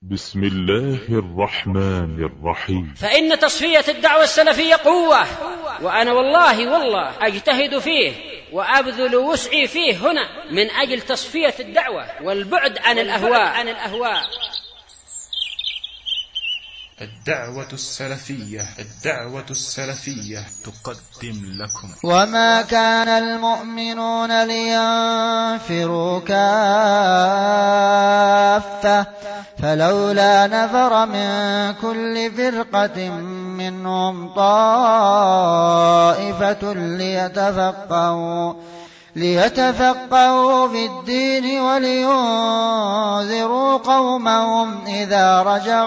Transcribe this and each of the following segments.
بسم الله الرحمن الرحيم. فإن تصفية الدعوة السلفية قوة، وأنا والله أجتهد فيه وأبذل وسعي فيه هنا من أجل تصفية الدعوة والبعد عن الأهواء. الدعوة السلفية تقدم لكم. وما كان المؤمنون لينفروا كافة فلولا نفر من كل فرقة منهم طائفة ليتفقهوا في الدين ولينذروا قومهم إذا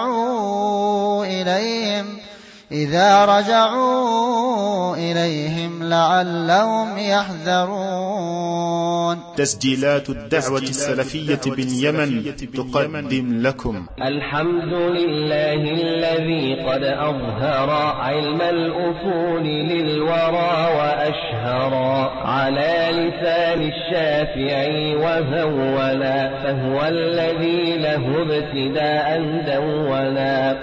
رجعوا إليهم لعلهم يحذرون. تسجيلات الدعوة السلفية باليمن تقدم لكم. الحمد لله الذي قد أظهر علم الأصول للورى وأشهر على لسان الشافعي وهولا، فهو الذي له ابتداء دولا.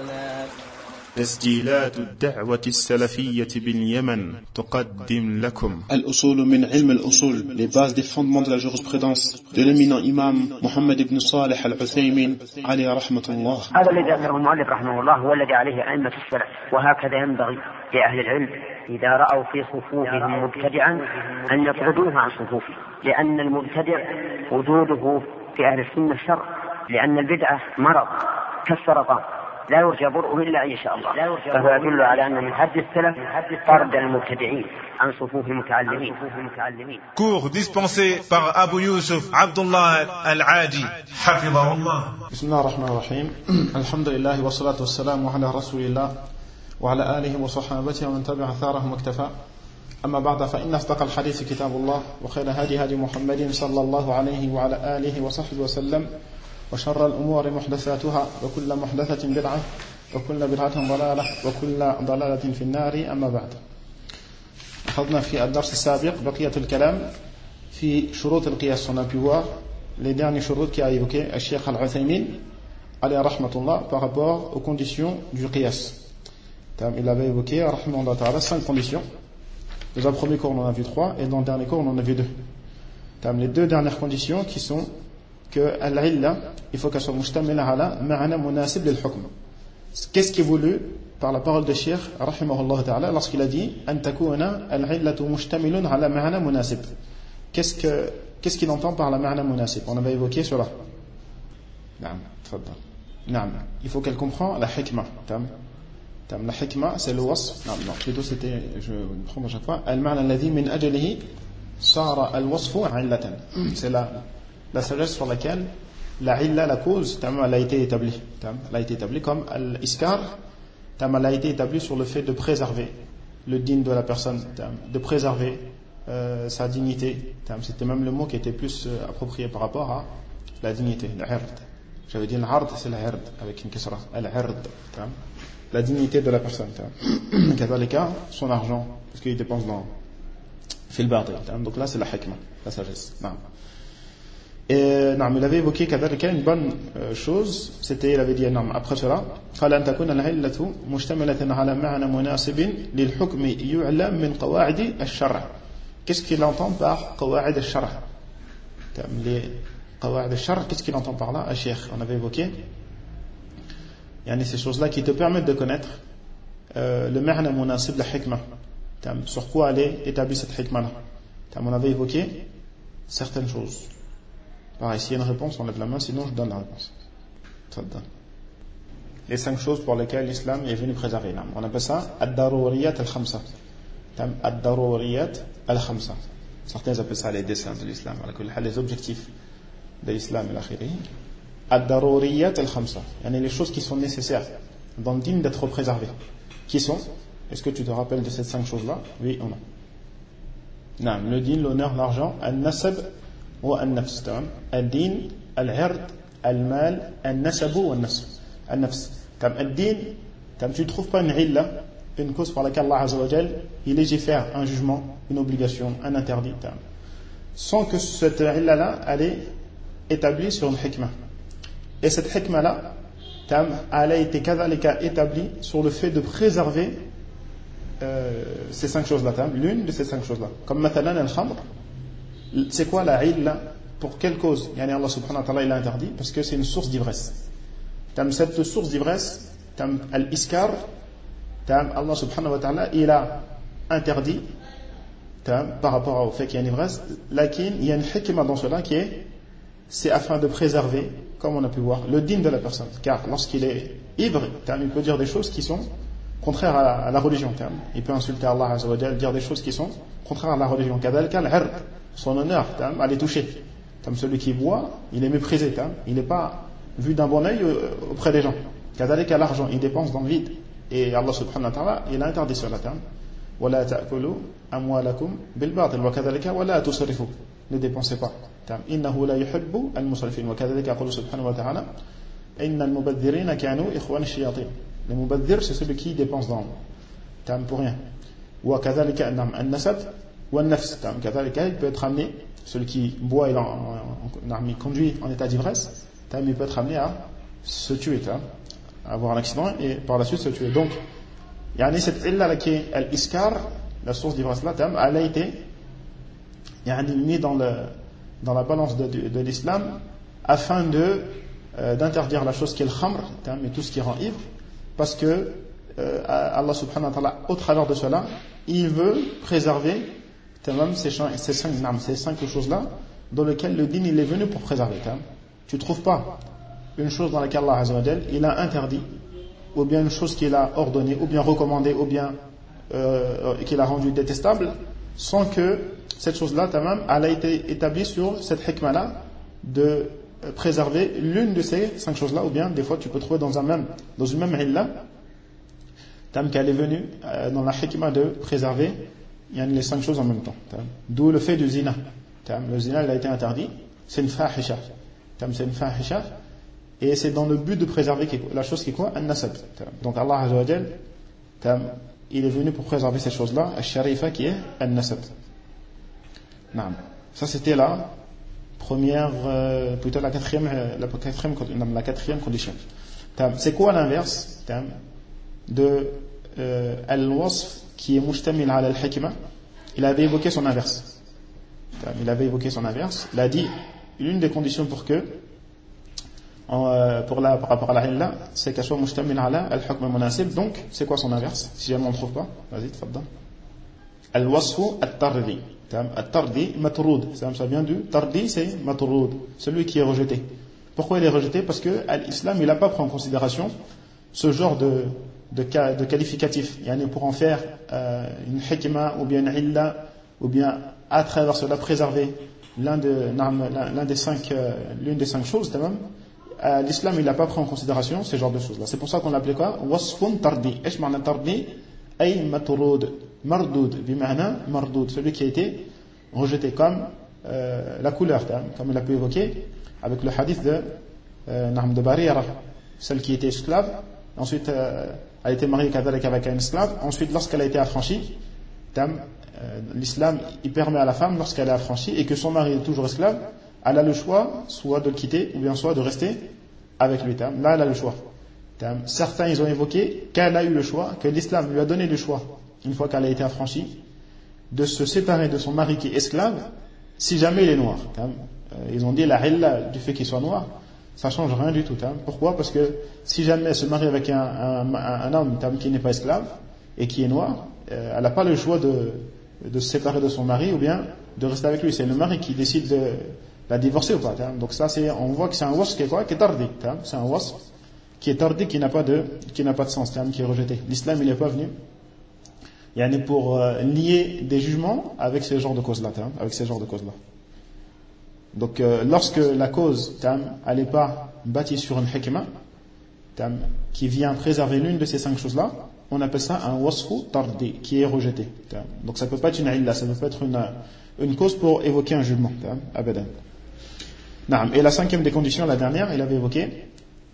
تسجيلات الدعوة السلفية باليمن تقدم لكم. الأصول من علم الأصول, les bases des fondements de la jurisprudence de l'éminent imam Mohammed ibn Salih al-Uthaymin عليه رحمة الله. هذا الذي ذكره المؤلف رحمه الله هو الذي عليه أئمة السلف، وهكذا ينبغي لأهل العلم إذا رأوا في صفوفهم مبتدعا أن يطردوه عن صفوفه، لأن المبتدع وجوده في أهل السنة شر، لأن البدعة مرض كالسرطان لا يرجى برؤه إلا إن شاء الله، فهو يدل على أن من حد السلف طرد المبتدعين عن صفوف المتعلمين. Cours dispensé par Abu Yusuf Abdullah Al-Adi حفظه الله. بسم الله الرحمن الرحيم. الحمد لله والصلاة والسلام على رسول الله وعلى آله وصحابته ومن تبع أثارهم واكتفى. أما بعد، فإن أصدق الحديث كتاب الله، وخير هدي محمد صلى الله عليه وعلى آله وصحبه وسلم، وشر الأمور محدثاتها، وكل محدثة بدعة، وكل بدعة ضلالة، وكل ضلالة في النار. أما بعد، أخذنا في الدرس السابق بقية الكلام في شروط القياس. On a pu voir les derniers شروط qu'a évoqué le Cheikh Al-Uthaymin alayhi rahmatullah par rapport aux conditions du qiyas. Il avait évoqué rahmatullah ta'ala 5 conditions. Dans un premier cours on en a vu 3, et dans le dernier cours on en a vu 2. Les 2 dernières conditions qui sont que al-illa, il faut qu'elle soit mustamila ala ma'ana munasib lil hukm. Qu'est-ce qui est voulu par la parole de Cheikh rahimahullah ta'ala lorsqu'il a dit an takuna al-illatu mustamilun ala ma'ana munasib? Qu'est-ce qu'il entend par la ma'ana munasib? On avait évoqué cela. Naam, tfaddal. Naam, il faut qu'elle comprend la hikma. La hikma, c'est le wasf. Non, plutôt c'était, je prends à chaque fois, al-ma'na alladhi min ajlihi sara al-wasfu 'illatan. C'est la sagesse sur laquelle la illa, la cause, elle a été établie. Elle a été établie comme l'iskar, elle a été établie sur le fait de préserver le din de la personne, de préserver sa dignité. C'était même le mot qui était plus approprié par rapport à la dignité, l'ird. J'avais dit l'ard, c'est l'ird avec une kasra, l'ird, la dignité de la personne. Kadhalika, son argent, parce qu'il dépense dans fil batil. Donc là, c'est la hikma, la sagesse. Et il avait évoqué une bonne chose, c'était, il avait dit après cela, قال أن تكون العلة مشتملة على معنى مناسب للحكم يعلم من قواعد الشرع. Qu'est-ce qu'il entend par قواعد الشرع? Les قواعد الشرع, qu'est-ce qu'il entend par là? Cheikh, on avait évoqué ces choses-là qui te permettent de connaître le معنى مناسب, la hikma, sur quoi elle est établie cette hikma-là. On avait évoqué certaines choses. Pareil, s'il y a une réponse, on lève la main, sinon je donne la réponse. Les 5 choses pour lesquelles l'islam est venu préserver. On appelle ça ad-daruriyat al-khamsa. Ad-daruriyat al-khamsa. Certains appellent ça les desseins de l'islam, les objectifs de l'islam et l'akhiri. Ad-daruriyat al-khamsa. Les choses qui sont nécessaires dans le dîn d'être préservées. Qui sont? Est-ce que tu te rappelles de ces 5 choses-là? Oui ou non? Le dîn, l'honneur, l'argent, al-nasab, والنفس. الدين العرض المال النسب والنسب. النفس. الدين, tu ne trouves pas une illa, une cause par laquelle Allah Azza wa Jal il légifère un jugement, une obligation, un interdit, sans que cette illa là elle est établie sur une hikmah. Et cette hikmah là elle a été établie sur le fait de préserver ces 5 choses-là, l'une de ces 5 choses-là. Comme mathalan al-khamr, c'est quoi la illa? Pour quelle cause Allah subhanahu wa ta'ala il l'a interdit? Parce que c'est une source d'ivresse. Cette source d'ivresse, al-iskar, Allah subhanahu wa ta'ala il a interdit par rapport au fait qu'il y a une ivresse. Lakin, il y a une hikmah dans cela qui est, c'est afin de préserver, comme on a pu voir, le din de la personne. Car lorsqu'il est ivre, il peut dire des choses qui sont contraires à la religion. Il peut insulter Allah Azza wa Jal, dire des choses qui sont contraires à la religion. Kadhalika al-'ird, son honneur, elle est touchée. Celui qui boit, il est méprisé. Il n'est pas vu d'un bon œil auprès des gens. Kadhalika l'argent, il dépense dans le vide. Et Allah subhanahu wa ta'ala, il a interdit cela. وَلَا تَأْكُلُوا أَمْوَالَكُمْ بِالْبَاطِلِ وَكَذَلِكَ وَلَا تُسْرِفُوا. Ne dépensez pas. إِنَّهُ لَا يُحِبُّ الْمُسْرِفِينَ وَكَذَلِكَ يقول سبحانه وتعالى إِنَّ الْمُبَذِّرِينَ كَانُوا إِخْوَانَ الشَّيَاطِينِ. Le mubadir, c'est celui qui dépense dans pour rien. وَكَذَلِكَ النَّسَبْ وَالنَّفْسِ. كَذَلِكَ il peut être amené, celui qui boit il conduit en état d'ivresse, il peut être amené à se tuer, à avoir un accident et par la suite se tuer. Donc cette illa qui est al-iskar, la source d'ivresse là, elle a été mise dans la balance de l'islam afin d'interdire la chose qui est le khamr, et tout ce qui rend ivre, parce que Allah subhanahu wa ta'ala, au travers de cela, il veut préserver ces 5 choses là dans lesquelles le din il est venu pour préserver. Tu ne trouves pas une chose dans laquelle Allah Azza wa Jal il a interdit, ou bien une chose qu'il a ordonnée, ou bien recommandée, ou bien qu'il a rendue détestable, sans que cette chose-là, elle a été établie sur cette hikmah-là de préserver l'une de ces 5 choses-là, ou bien des fois tu peux trouver dans une même illa, qu'elle est venue dans la hikmah de préserver les 5 choses en même temps. D'où le fait du zina. Le zina, il a été interdit, c'est une fahisha. C'est une fahisha. Et c'est dans le but de préserver la chose qui est quoi? An-nasab. Donc Allah Azza wa Jal, il est venu pour préserver ces choses-là, al-sharifa qui est an-nasab. Ça c'était la première, plutôt la quatrième condition. C'est quoi l'inverse de al-wasf qui est mushtamil ala al-hikmah? Il avait évoqué son inverse. Il a dit, l'une des conditions pour que par rapport à la illa, c'est qu'elle soit mushtamil ala al-hukm munasib. Donc c'est quoi son inverse? Si jamais on ne trouve pas, vas-y, tfaddal. Al-wasfu at-tardi. At-tardi matroud, ça vient du tardi, c'est matroud, celui qui est rejeté. Pourquoi il est rejeté? Parce que l'islam il n'a pas pris en considération ce genre de qualificatif, pour en faire une hikmah ou bien une illa, ou bien à travers cela préserver l'une des 5 choses. L'islam il n'a pas pris en considération ce genre de choses là. C'est pour ça qu'on l'appelait quoi? Wasfun tardi. Esh ma'na tardi? Ay matroud. Mardoud, bima'na mardoud, celui qui a été rejeté, comme la couleur, comme il a pu évoquer avec le hadith de Barira, celle qui était esclave, ensuite elle a été mariée avec un esclave, ensuite lorsqu'elle a été affranchie, l'islam il permet à la femme, lorsqu'elle est affranchie et que son mari est toujours esclave, elle a le choix soit de le quitter ou bien soit de rester avec lui. Là elle a le choix. Certains ils ont évoqué qu'elle a eu le choix, que l'islam lui a donné le choix, une fois qu'elle a été affranchie, de se séparer de son mari qui est esclave si jamais il est noir. Ils ont dit la illa du fait qu'il soit noir, ça change rien du tout. Pourquoi? Parce que si jamais elle se marie avec un homme qui n'est pas esclave et qui est noir, elle n'a pas le choix de se séparer de son mari ou bien de rester avec lui. C'est le mari qui décide de la divorcer ou pas. Donc ça, on voit que c'est un wasf qui est quoi? Qui est tardi. C'est un wasf qui est tardi, qui n'a pas de sens, qui est rejeté. L'islam il n'est pas venu pour lier des jugements avec ces genres de causes-là. Donc lorsque la cause elle n'est pas bâtie sur une hikmah qui vient préserver l'une de ces 5 choses-là, on appelle ça un wasfu tardi, qui est rejeté. Donc ça ne peut pas être une illa, ça ne peut pas être une cause pour évoquer un jugement. Abadan. Et la 5e des conditions, la dernière, il avait évoqué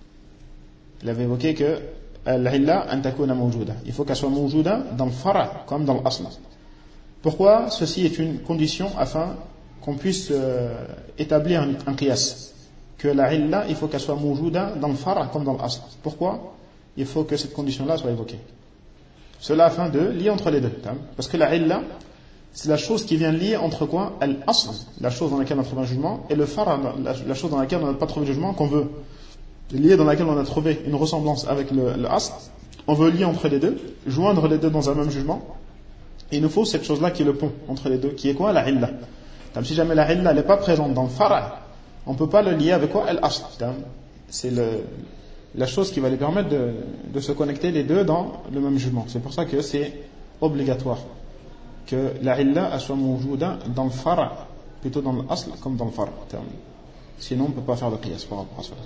que l'illa an takuna mawjuda, il faut qu'elle soit mawjuda dans le fara comme dans l'asl. Pourquoi ceci est une condition? Afin qu'on puisse établir un qiyas, que la illa, il faut qu'elle soit mawjouda dans le far' comme dans l'asl. Pourquoi? Il faut que cette condition-là soit évoquée. Cela afin de lier entre les deux. Parce que la illa, c'est la chose qui vient lier entre quoi? Al-asl, la chose dans laquelle on a trouvé un jugement, et le far', la chose dans laquelle on n'a pas trouvé de jugement, qu'on veut lier, dans laquelle on a trouvé une ressemblance avec le asl. On veut lier entre les deux, joindre les deux dans un même jugement. Et il nous faut cette chose-là qui est le pont entre les deux, qui est quoi? La illa. Si jamais la illa n'est pas présente dans le far', on ne peut pas le lier avec quoi? Al-asl. C'est la chose qui va lui permettre de se connecter les deux dans le même jugement. C'est pour ça que c'est obligatoire que la illa soit mawjouda dans le far', plutôt dans l'asl comme dans le far'. Sinon on ne peut pas faire de qiyas par rapport à cela.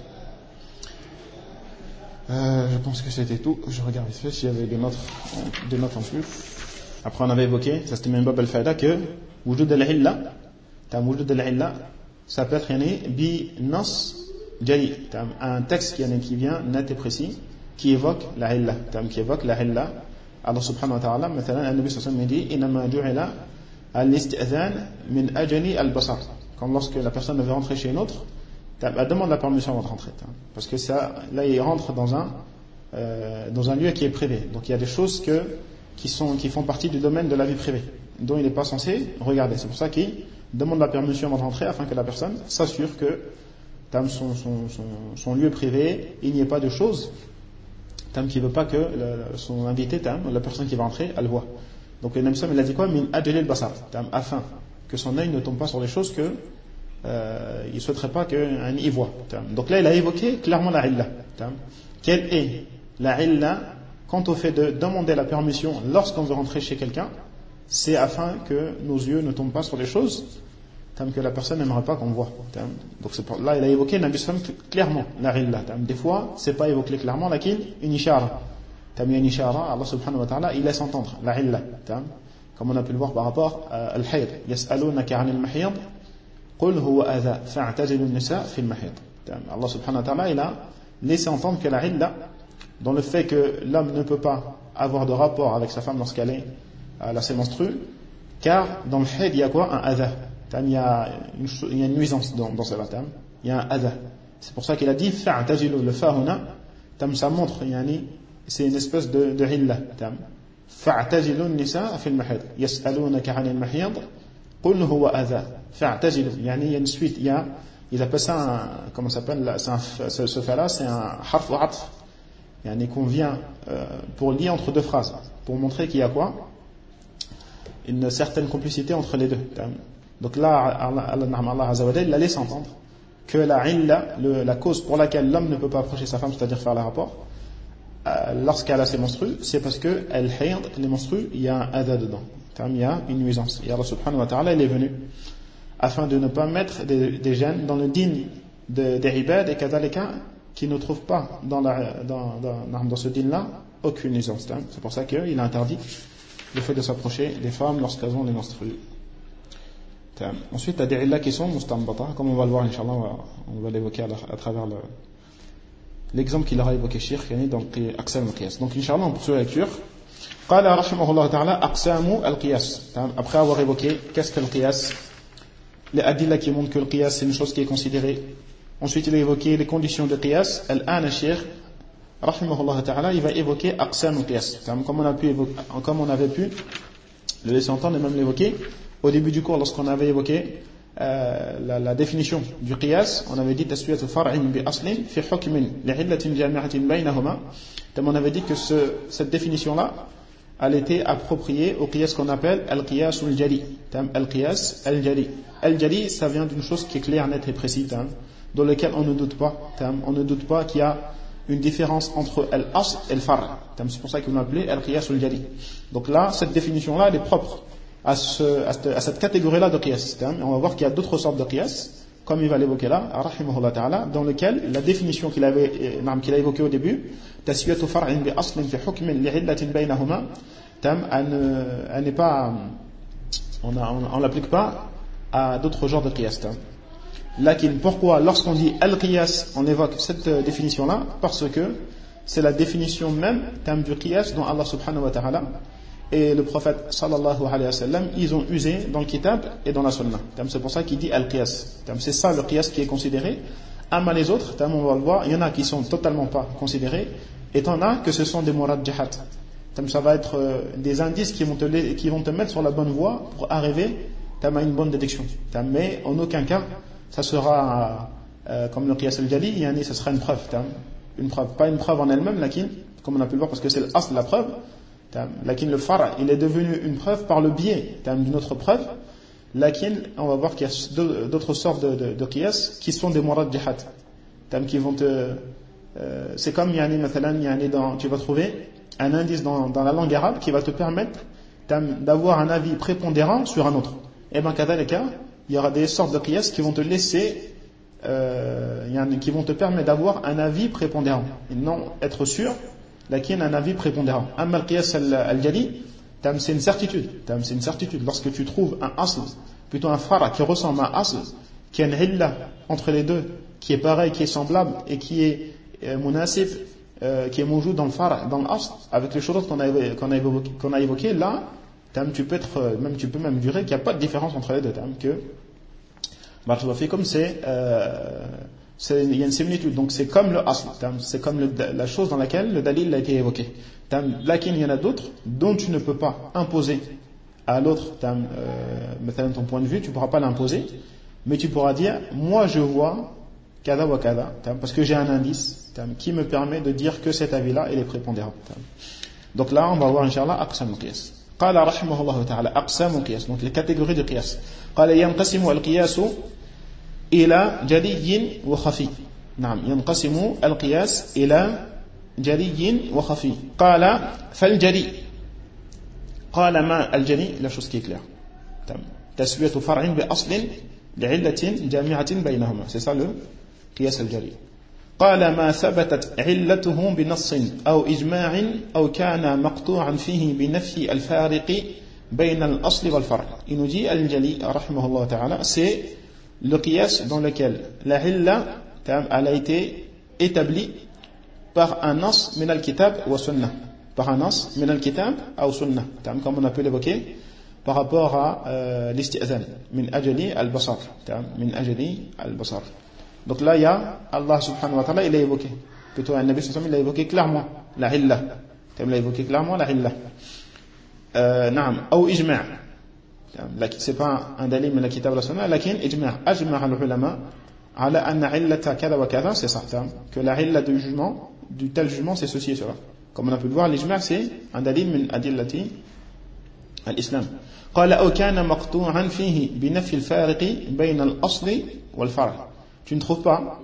Je pense que c'était tout. Je regarde vite fait s'il y avait des notes en plus. Après on avait évoqué, ça c'était même bab al-faida, que wujud al-illa, wujud al-illa, ça peut être bi nas jali, un texte qui vient net et précis, qui évoque la illa, qui évoque la illa. Allah subhanahu wa ta'ala, مثلا النبي صلى الله عليه وسلم dit إنما جعل الاستئذان من أجل البصر. Comme lorsque la personne veut rentrer chez une autre, elle demande la permission avant de rentrer, parce que ça, là il rentre dans un lieu qui est privé. Donc il y a des choses qui font partie du domaine de la vie privée, dont il n'est pas censé regarder. C'est pour ça qu'il demande la permission avant de rentrer, afin que la personne s'assure que son lieu privé, il n'y ait pas de choses qui ne veut pas que son invité, la personne qui va entrer, elle voit. Donc le Nabi sallallahu alayhi wa sallam, il a dit quoi? Min ajli al-basar, afin que son œil ne tombe pas sur les choses que il ne souhaiterait pas qu'il y voit. Donc là il a évoqué clairement la illa. Quelle est la illa quant au fait de demander la permission lorsqu'on veut rentrer chez quelqu'un? C'est afin que nos yeux ne tombent pas sur les choses que la personne n'aimerait pas qu'on voit. Donc là il a évoqué Nabi sallallahu alayhi wa sallam clairement la illa. Des fois c'est pas évoqué clairement, lakin une ishara. Une ishara, Allah subhanahu wa ta'ala il laisse entendre la illa, comme on a pu le voir par rapport à al-hayd. Yas'alunaka 'anil mahid qul huwa adha fa'tazilu an-nisa fi al-mahid. Allah subhanahu wa ta'ala il a laissé entendre que la illa, dans le fait que l'homme ne peut pas avoir de rapport avec sa femme lorsqu'elle a ses menstrues, car dans le hayd il y a quoi? Un adha. Il y a une nuisance dans cela. Il y a un adha. C'est pour ça qu'il a dit fa'tazilu, le fa huna, ça montre, c'est une espèce de illa. fa'tazilu an-nisa fi al-mahid yas'alunaka 'anil mahid qul huwa adha fa'tazilu, il y a une suite, il appelle ça comment ça s'appelle, ce fa-là c'est un harf wa 'atf, qu'on vient pour lier entre deux phrases, pour montrer qu'il y a quoi? Une certaine complicité entre les deux. Donc là Allah Azza wa Jalla, il a laissé entendre que la illa, la cause pour laquelle l'homme ne peut pas approcher sa femme, c'est-à-dire faire le rapport lorsqu'elle a ses menstrues, c'est parce que les menstrues, il y a un adha dedans, il y a une nuisance. Et Allah subhanahu wa ta'ala il est venu afin de ne pas mettre des gènes dans le din des ibad et kadhalika qui ne trouvent pas dans ce din là aucune nuisance. C'est pour ça qu'il a interdit le fait de s'approcher des femmes lorsqu'elles ont les menstrues. Ensuite, il y a des illas qui sont mustanbata, comme on va le voir, Inch'Allah, on va l'évoquer à travers l'exemple qu'il aura évoqué Cheikh, dans Aqsam al-Qiyas. Donc, Inch'Allah, on poursuit la lecture. قال رحمه الله تعالى أقسام القياس. Après avoir évoqué qu'est-ce que le qiyas, les adillas qui montrent que le qiyas c'est une chose qui est considérée. Ensuite, il a évoqué les conditions de qiyas. Al-an Cheikh, رحمه الله تعالى, il va évoquer أقسام القياس. Comme on avait pu le laisser entendre et même l'évoquer au début du cours, lorsqu'on avait évoqué la définition du qiyas, on avait dit taswiyatu far'in bi aslin fi hukmin li'illatin jami'atin baynahuma. On avait dit que cette définition là elle était appropriée au qiyas qu'on appelle al-qiyas al-jali. Al-qiyas al-jali. Al-jali, ça vient d'une chose qui est claire, nette et précise, dans laquelle on ne doute pas qu'il y a une différence entre al-asl et al-far'. C'est pour ça qu'on appelait al-qiyas al-jali. Donc là, cette définition là elle est propre à cette catégorie-là de qiyas. On va voir qu'il y a d'autres sortes de qiyas, comme il va l'évoquer là, rahimahullah ta'ala, dans lequel la définition qu'il a évoquée au début, taswiyatu far'in bi aslin fi hukmin li'illatin baynahuma, elle n'est pas, on l'applique pas à d'autres genres de qiyas. Lakin, pourquoi lorsqu'on dit al-qiyas, on évoque cette définition-là? Parce que c'est la définition même du qiyas dont Allah subhanahu wa ta'ala et le prophète sallallahu alayhi wa sallam ils ont usé dans le kitab et dans la sunna. C'est pour ça qu'il dit al-qiyas. C'est ça le qiyas qui est considéré Amma les autres, on va le voir, il y en a qui sont totalement pas considérés, et t'en as que ce sont des murajjahat. Ça va être des indices qui vont te mettre sur la bonne voie pour arriver à une bonne détection. Mais en aucun cas, ça sera comme le qiyas al-jali, ça sera une preuve. Une preuve, pas une preuve en elle-même, lakin, comme on a pu le voir, parce que c'est l'asl la preuve. Lakin le far', il est devenu une preuve par le biais d'une autre preuve. Lakin, on va voir qu'il y a d'autres sortes de qiyas qui sont des murajjahat. Qui vont c'est comme, tu vas trouver un indice dans la langue arabe qui va te permettre d'avoir un avis prépondérant sur un autre. Et bien, kadhalika, il y aura des sortes de qiyas qui vont te laisser, qui vont te permettre d'avoir un avis prépondérant. Et non être sûr, lakin un avis prépondérant. Amma al-qiyas al-jali, c'est une certitude. C'est une certitude. Lorsque tu trouves un asl, plutôt un fara qui ressemble à un asl, qui a une illa entre les deux, qui est pareil, qui est semblable et qui est munasif, qui est moujoud dans le fara, dans l'asl, avec les choses qu'on a évoquées, là, tu peux même jurer qu'il n'y a pas de différence entre les deux. Comme il y a une similitude, donc c'est comme le asl, c'est comme la chose dans laquelle le dalil a été évoqué. Lakin il y en a d'autres dont tu ne peux pas imposer à l'autre ton point de vue, tu ne pourras pas l'imposer, mais tu pourras dire, moi je vois kada wa kada, parce que j'ai un indice qui me permet de dire que cet avis-là il est prépondérant. Donc là on va voir Inch'Allah aqsam al-qiyas. قال رحمه الله تعالى أقسام القياس, donc les catégories de qiyas. قال ينقسم القياس إلى جلي وخفي. نعم ينقسم القياس إلى جلي وخفي. قال فالجلي, قال ما الجلي, la chose qui est claire, تسوية فرع بأصل لعلة جامعة بينهما, c'est ça le قياس الجلي. قال ما ثبتت علته بنص أو إجماع أو كان مقطوعا فيه بنفي الفارق بين الأصل والفرع. Il nous dit al-jali rahimahullah ta'ala, c'est le qiyas dans lequel la illa elle a été établie par un nas min al-kitab wa sunnah, par un nas min al-kitab ou sunnah, comme on a pu l'évoquer par rapport à l'isti'zan min ajli al-basar, min ajli al-basar. Donc là, il y a Allah subhanahu wa ta'ala, il a évoqué, plutôt un Nabi sallallahu alayhi wa sallam, il a évoqué clairement la illa. Il a évoqué clairement la illa. Naam, ou ijma'. C'est pas un dalil, mais la kitab wa la sunnah, lakin ijma'. Ajma' al-ulama, ala anna illata kada wa kada, c'est ça, que la illa du jugement, du tel jugement, c'est ceci et cela. Comme on a pu le voir, l'ijma' c'est un dalil min adillati al-islam. قال أو كان مقطوعا فيه بنفي الفارق بين الأصل والفرع. Tu ne trouves pas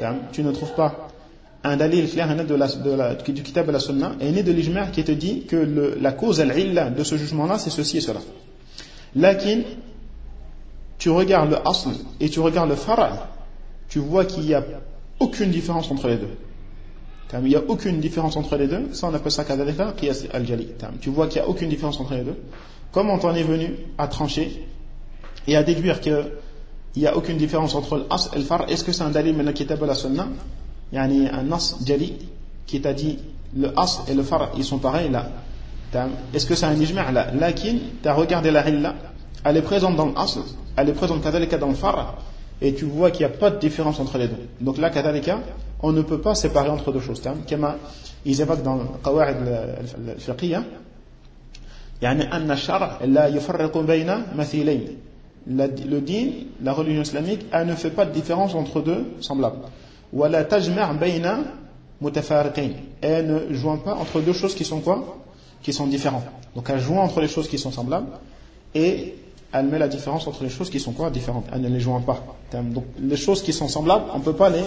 un dalil clair du kitab et la sunna et né de l'ijma' qui te dit que la cause al-illa de ce jugement-là c'est ceci et cela. Lakin tu regardes le asl et tu regardes le fara', tu vois qu'il n'y a aucune différence entre les deux. Il n'y a aucune différence entre les deux, ça on appelle ça kadhalika qiyas al-jali. Tu vois qu'il n'y a aucune différence entre les deux. Comment on t'en est venu à trancher et à déduire que il n'y a aucune différence entre l'as et le far? Est-ce que c'est un dalil min al-kitab wa la sunna? Yani un nas jali qui t'a dit le as et le far ils sont pareils là. Est-ce que c'est un ijma' là? Lakin tu as regardé la illa, elle est présente dans l'as, elle est présente kadhalika dans le far, et tu vois qu'il n'y a pas de différence entre les deux. Donc là kadhalika on ne peut pas séparer entre deux choses. Comme ils évoquent dans le qawa'id al-fiqhiyya, yani anna ash-shar' la yufarriqu bayna mathilayn. Le din, la religion islamique, elle ne fait pas de différence entre deux semblables. وَلَا تَجْمَعْ بَيْنَ مُتَفَارِقَيْنِ. Elle ne joint pas entre deux choses qui sont quoi? Qui sont différentes. Donc elle joint entre les choses qui sont semblables et elle met la différence entre les choses qui sont quoi? Différentes. Elle ne les joint pas. Donc les choses qui sont semblables, on ne peut pas les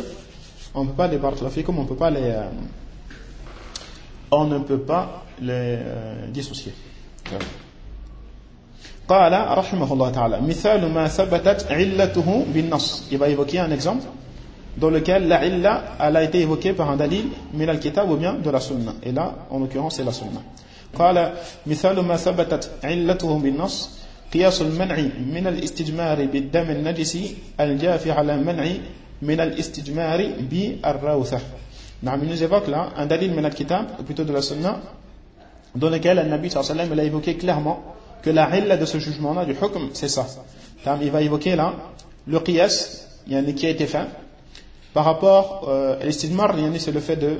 dissocier. قال رحمه الله تعالى مثال ما ثبتت علته بالنص. Il va évoquer un exemple dans lequel la illa elle a été évoquée par un dalil min al-kitab ou bien de la sunna, et là en l'occurrence c'est la sunna. قال مثال ما ثبتت علته بالنص قياس المنع من الاستجمار بالدم النجس الجافي على منع من الاستجمار بالروثة. Il nous évoque là un dalil min al-kitab ou plutôt de la sunna dans lequel le Nabi sallallahu alayhi wa sallam a évoqué clairement que la illa de ce jugement-là, du hukm, c'est ça. Il va évoquer là le qiyas qui a été fait Par rapport à l'istijmar, c'est le fait de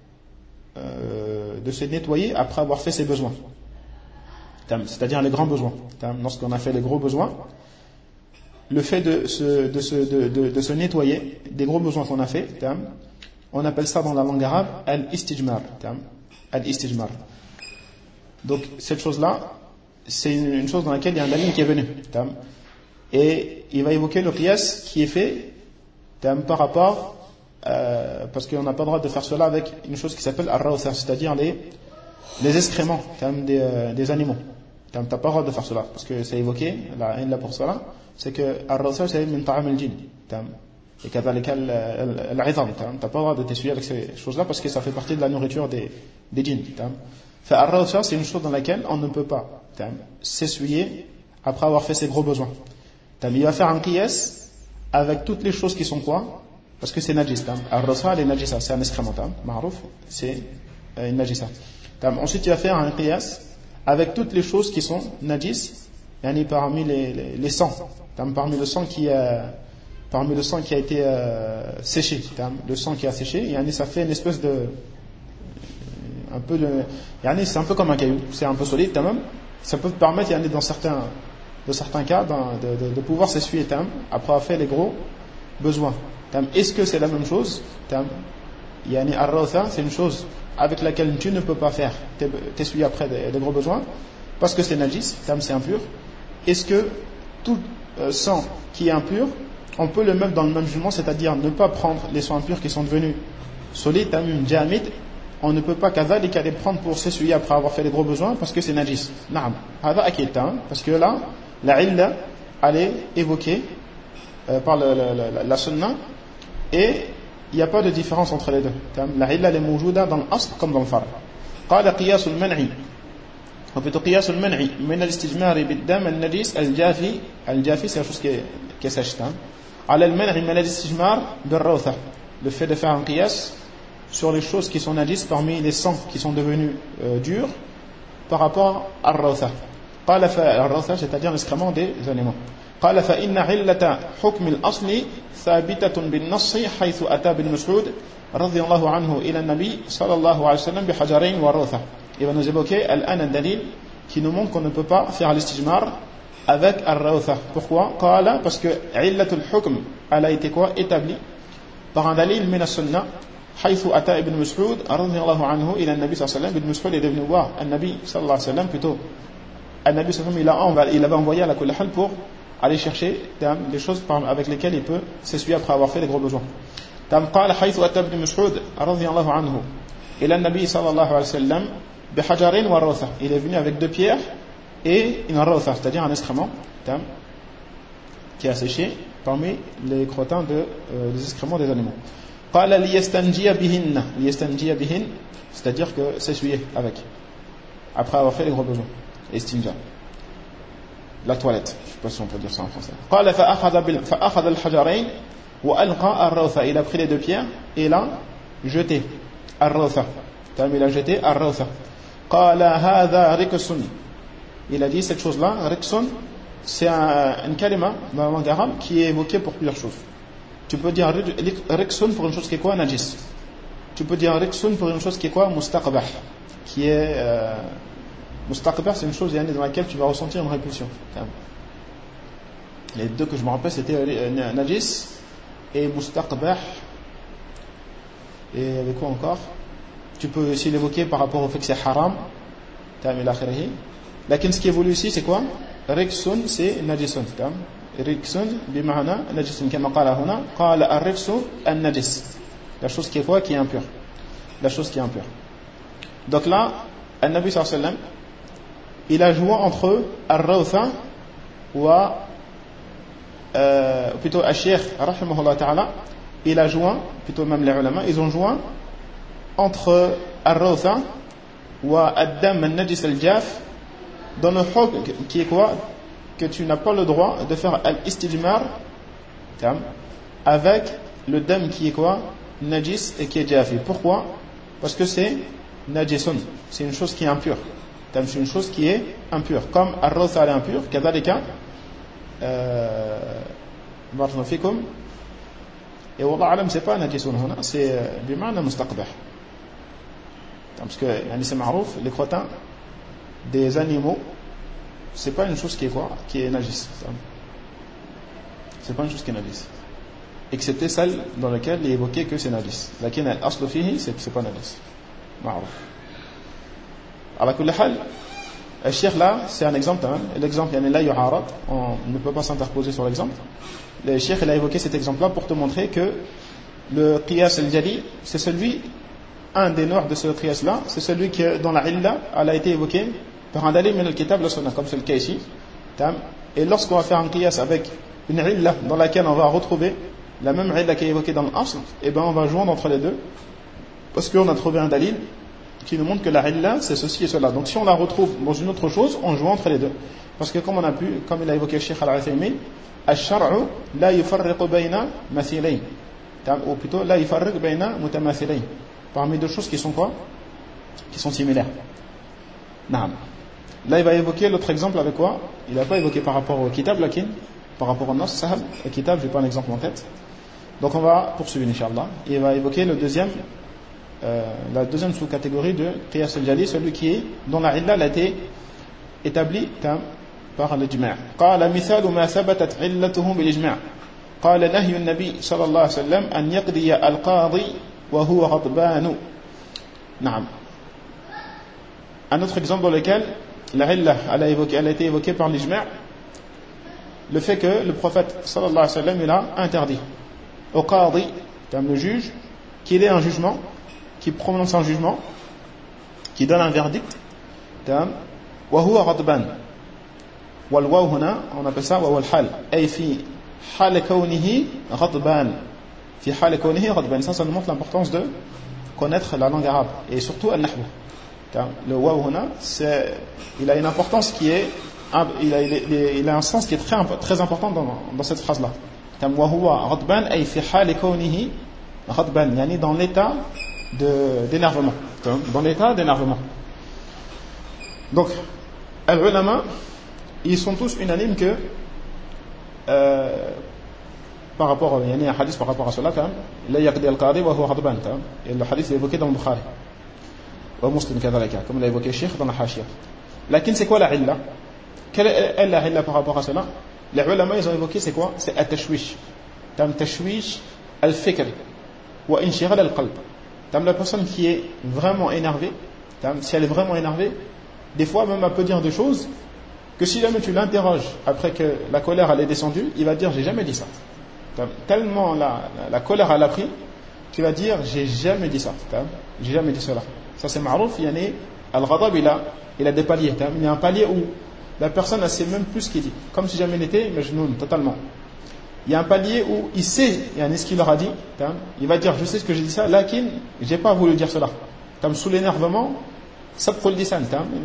se nettoyer après avoir fait ses besoins. C'est-à-dire les grands besoins. Lorsqu'on a fait les gros besoins, le fait de se nettoyer des gros besoins qu'on a fait, on appelle ça dans la langue arabe al-istijmar. Al-istijmar. Donc cette chose-là, c'est une chose dans laquelle il y a un dalil qui est venu. Et il va évoquer le qiyas qui est fait par rapport, parce qu'on n'a pas le droit de faire cela avec une chose qui s'appelle ar-rawtha, c'est-à-dire les excréments des animaux. Tu n'as pas le droit de faire cela, parce que c'est évoqué, là pour cela, c'est que ar-rawtha c'est min ta'am al-jinn. Et kadhalika al-'idham, tu n'as pas le droit de t'essuyer avec ces choses-là, parce que ça fait partie de la nourriture des djinns. Ar-rawtha, c'est une chose dans laquelle on ne peut pas s'essuyer après avoir fait ses gros besoins. Il va faire un qiyas avec toutes les choses qui sont quoi? Parce que c'est najis. Ar-rawtha et najisa, c'est un excrément. Ma'rouf, c'est une najisa. Ensuite, il va faire un qiyas avec toutes les choses qui sont najis, parmi les sangs. Parmi le sang qui a été séché. Le sang qui a séché, ça fait une espèce de c'est un peu comme un caillou, c'est un peu solide, ça peut permettre dans certains cas de pouvoir s'essuyer après avoir fait les gros besoins. Est-ce que c'est la même chose? Ar-rawtha, c'est une chose avec laquelle tu ne peux pas faire t'essuyer après des gros besoins parce que c'est najis, c'est impur. Est-ce que tout sang qui est impur, on peut le mettre dans le même jugement, c'est-à-dire ne pas prendre les sangs impurs qui sont devenus solides, jamid, on ne peut pas kadhalika les prendre pour s'essuyer après avoir fait les gros besoins parce que c'est najis. Naam, hada akid, parce que là la illa elle est évoquée par la sunna et il n'y a pas de différence entre les deux. La illa est mawjouda dans l'asl comme dans le far. قال قياس المنع وبتو قياس المنع من الاستجمار بالدم النجس الجافي c'est la chose qui est sèche. على المنع من الاستجمار بالروثة, le fait de faire un qiyas sur les choses qui sont najis parmi les sangs qui sont devenus durs par rapport à ar-rawtha. قال ar-rawtha, c'est-à-dire l'excrément des animaux. قال فإن علة حكم الأصل ثابتة بالنص حيث أتى بن مسعود رضي الله عنه إلى النبي صلى الله عليه وسلم بحجرين وروثة. Il va nous évoquer الآن الدليل qui nous montre qu'on ne peut pas faire l'istijmar avec ar-rawtha. Pourquoi? قال parce que علة الحكم elle a été quoi? Établie par un dalil من السنة حيث أتى ابن مسعود رضي الله عنه إلى النبي صلى الله عليه وسلم. Ibn Mas'ud est devenu voir النبي صلى الله عليه وسلم, plutôt النبي صلى الله عليه وسلم il avait envoyé à la kulli hal pour aller chercher des choses avec lesquelles il peut s'essuyer après avoir fait les gros besoins. قال حيث أتى ابن مسعود رضي الله عنه إلى النبي صلى الله عليه وسلم بحجرين وروثة. Il est venu avec 2 pierres et une rawtha, c'est-à-dire un excrément qui a séché parmi les crottins des excréments des animaux. قال ليستنجي بهن, c'est-à-dire que s'essuyer avec après avoir fait les gros besoins. Istinja, la toilette, je ne sais pas si on peut dire ça en français. قال فأخذ الحجرين وألقى الروثة. Il a pris les 2 pierres et il a jeté الروثة. Il a jeté الروثة. قال هذا ركس. Il a dit cette chose-là, riksun, c'est une kalima dans la langue arabe qui est évoquée pour plusieurs choses. Tu peux dire riksun pour une chose qui est quoi? Najis. Tu peux dire riksun pour une chose qui est quoi? Mustaqbah. Qui est mustaqbah, c'est une chose dans laquelle tu vas ressentir une répulsion. Les 2 que je me rappelle, c'était najis et mustaqbah. Et avec quoi encore? Tu peux aussi l'évoquer par rapport au fait que c'est haram. Lakin ce qui est voulu ici, c'est quoi? Riksun, c'est najisun. Riksun, bima'ana, najisun. Kama qala huna, qala ar-riksu an-najis. La chose qui est quoi? Qui est impure. La chose qui est impure. Donc là, An-Nabi sallallahu alayhi wa sallam, il a joué entre ar-rawtha wa plutôt Al-Sheikh rahimahullah ta'ala, il a joué, plutôt même les ulama, ils ont joué entre ar-rawtha wa ad-dam an-najis al-jaf, dans le hukm qui est quoi? Que tu n'as pas le droit de faire al-istijmar avec le dam qui est quoi? Najis et qui est jafi. Pourquoi? Parce que c'est najisun, c'est une chose qui est impure. C'est une chose qui est impure. Comme ar-rawtha est impure, kadhalika Et wallah alam, c'est pas najisun huna, c'est bima'na mustaqbah. Parce que c'est marouf, les crottins des animaux, c'est pas une chose qui est quoi, qui est najis. C'est pas une chose qui est najis, excepté celle dans laquelle il est évoqué que c'est najis. Lakin al-aslu fihi, c'est que c'est pas najis. Marouf. Ala kulli hal, le cheikh là, c'est un exemple. L'exemple, là, yu'arad, on ne peut pas s'interposer sur l'exemple. Le cheikh, il a évoqué cet exemple-là pour te montrer que le qiyas al-jali, c'est celui, un des noirs de ce qiyas-là, c'est celui que, dans la illa, elle a été évoqué par un dalil min al-kitab la sunna, comme c'est le cas ici. Et lorsqu'on va faire un qiyas avec une illa dans laquelle on va retrouver la même illa qui est évoquée dans l'asl, et ben on va joindre entre les deux, parce qu'on a trouvé un dalil qui nous montre que la illa c'est ceci et cela. Donc si on la retrouve dans une autre chose, on joue entre les deux. Parce que comme il a évoqué le Cheikh Al-Uthaymin, al-shar'u la yufarriqu bayna mathilayn, ou plutôt la yufarriqu bayna mutamathilayn, parmi deux choses qui sont quoi, qui sont similaires. Naam. Là il va évoquer l'autre exemple avec quoi, il n'a pas évoqué par rapport au kitab, lakin par rapport au nas sahab, le kitab, je n'ai pas un exemple en tête. Donc on va poursuivre inshallah. Il va évoquer le deuxième, la deuxième sous-catégorie de qiyas al-jali, celui qui est dont la illa a été établie par l'ijma'. قال مثال ما ثبتت علته بالإجماع قال نهي النبي صلى الله عليه وسلم أن يقضي القاضي وهو غضبان. نعم. Un autre exemple dans lequel la illa elle a été évoquée par l'ijma', le fait que le prophète sallallahu alayhi wa sallam il a interdit au qadi, le juge, qu'il ait un jugement, qui prononce un jugement, qui donne un verdict, wa huwa ghadban. Wal waw huna, on appelle ça waw al-hal, ay fi hal kawnihi ghadban. Fi hal kawnihi ghadban. Ça nous montre l'importance de connaître la langue arabe et surtout al-nahw. Le waw huna, il a une importance qui est, il a un sens qui est très important dans cette phrase-là. Wa huwa ghadban ay fi hal kawnihi ghadban, yani dans l'état d'énervement. Dans l'état d'énervement. Donc, al-ulama, ils sont tous unanimes que par rapport, il y a un hadith par rapport à cela, la yaqdi al-qadi wa huwa ghadban, et le hadith est évoqué dans le Bukhari wa Muslim kadhalika, comme l'a évoqué le Cheikh dans la Hashia. Lakin c'est quoi la illa? Quelle est la illa par rapport à cela? Les ulama ils ont évoqué c'est quoi? C'est at-tashwish. Tashwish al-fikr wa inshighal al-qalb. La personne qui est vraiment énervée, si elle est vraiment énervée, des fois même elle peut dire des choses que si jamais tu l'interroges après que la colère elle est descendue, il va dire j'ai jamais dit ça. Tellement la colère elle a pris qu'il va dire j'ai jamais dit ça, j'ai jamais dit cela. Ça c'est ma'rouf, al-ghadab il a des paliers. Il y a un palier où la personne elle sait même plus ce qu'il dit, comme si jamais il était majnoun totalement. Il y a un palier où il sait ce qu'il leur a dit, il va dire je sais ce que j'ai dit ça, lakin j'ai pas voulu dire cela. Sous l'énervement, ça prend le lisan,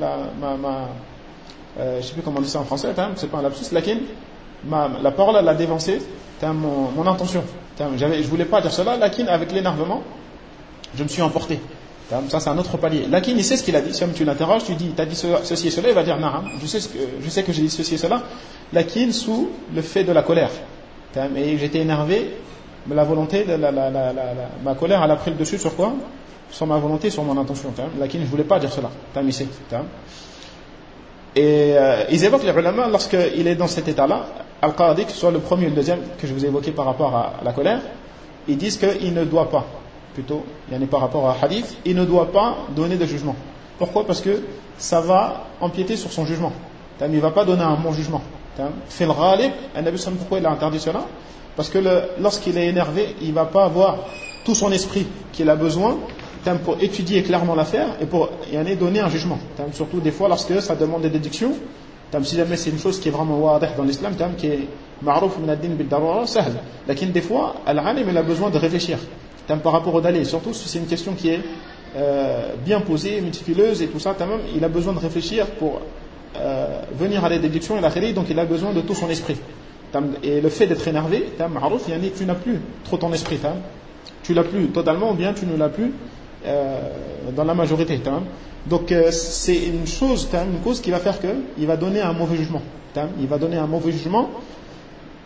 je sais plus comment on dit ça en français, c'est pas un lapsus, lakin la parole elle a dévancé mon intention. Je voulais pas dire cela, lakin avec l'énervement, je me suis emporté. Ça c'est un autre palier. Lakin il sait ce qu'il a dit. Si tu l'interroges, tu dis t'as dit ceci et cela, il va dire na'am, je sais que j'ai dit ceci et cela, lakin sous le fait de la colère. Et j'étais énervé, mais la volonté, ma colère elle a pris le dessus sur quoi? Sur ma volonté, sur mon intention. Lakin je voulais pas dire cela. Et ils évoquent les ulama lorsqu'il est dans cet état-là, al-qadi, que ce soit le premier ou le deuxième que je vous ai évoqué par rapport à la colère, ils disent qu'il ne doit pas, plutôt, par rapport à hadith, il ne doit pas donner de jugement. Pourquoi? Parce que ça va empiéter sur son jugement. Il ne va pas donner un bon jugement. Fait le ghalib, pourquoi il a interdit cela? Parce que lorsqu'il est énervé, il ne va pas avoir tout son esprit qu'il a besoin pour étudier clairement l'affaire et pour donner un jugement. Surtout des fois lorsque ça demande des déductions, si jamais c'est une chose qui est vraiment wadih dans l'islam, qui est ma'rouf min ad-din bid-darura, sahl. Lakin des fois, al-alim il a besoin de réfléchir par rapport au dalil, surtout si c'est une question qui est bien posée, méticuleuse et tout ça, il a besoin de réfléchir pour venir à la déduction et la khali, donc il a besoin de tout son esprit. Et le fait d'être énervé, tu n'as plus trop ton esprit, tu l'as plus totalement ou bien tu ne l'as plus dans la majorité. Donc c'est une chose, une cause qui va faire qu'il va donner un mauvais jugement. Il va donner un mauvais jugement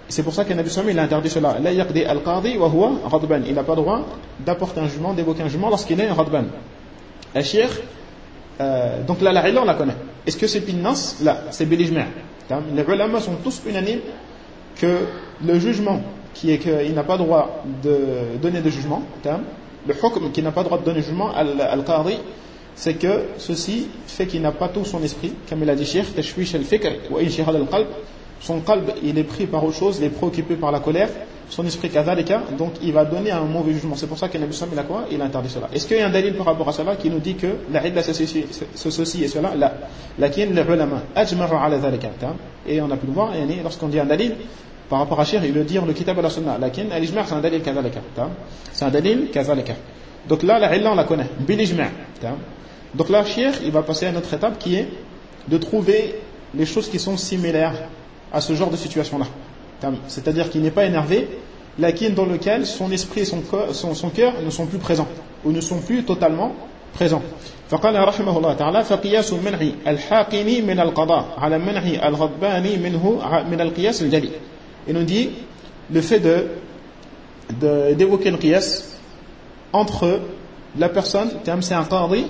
C'est pour ça que Nabi Sallam il a interdit cela. La yaqdi al-qadi wa huwa ghadban. Il n'a pas le droit d'apporter un jugement, d'évoquer un jugement lorsqu'il est ghadban. Al-Sheikh, donc là, la illa, on la connaît. Est-ce que c'est bin-nas? Là, c'est bil-ijma'. Les ulama sont tous unanimes que le jugement qui est qu'il n'a pas le droit de donner de jugement, le hukm qui n'a pas le droit de donner de jugement, al-qadi, c'est que ceci fait qu'il n'a pas tout son esprit, comme il a dit Cheikh, tashwish al-fikr wa inshihal al-qalb. Son qalb, il est pris par autre chose, il est préoccupé par la colère, son esprit kadhalika, donc il va donner un mauvais jugement. C'est pour ça que Nabi Sallam il a quoi? Il a interdit cela. Est-ce qu'il y a un dalil par rapport à cela qui nous dit que la illa c'est ceci et cela? Là. Lakin les ulama ajma'u ala dhalika. Et on a pu le voir, lorsqu'on dit un dalil, par rapport à Cheikh, il veut dire le kitab à la sunna. Lakin al-ijma' c'est un dalil kadhalika. C'est un dalil kadhalika. Donc là, la illa on la connaît. Bil ijma'. Donc là, Cheikh, il va passer à une autre étape qui est de trouver les choses qui sont similaires à ce genre de situation-là. C'est-à-dire qu'il n'est pas énervé, lakin dans lequel son esprit et son cœur ne sont plus présents, ou ne sont plus totalement présents. فقال رحمه الله تعالى فقياس منع الحاكم من القضاء على منع الغضبان منه من القياس الجلي. Il nous dit le fait d'évoquer le qiyas entre la personne, c'est un qadi,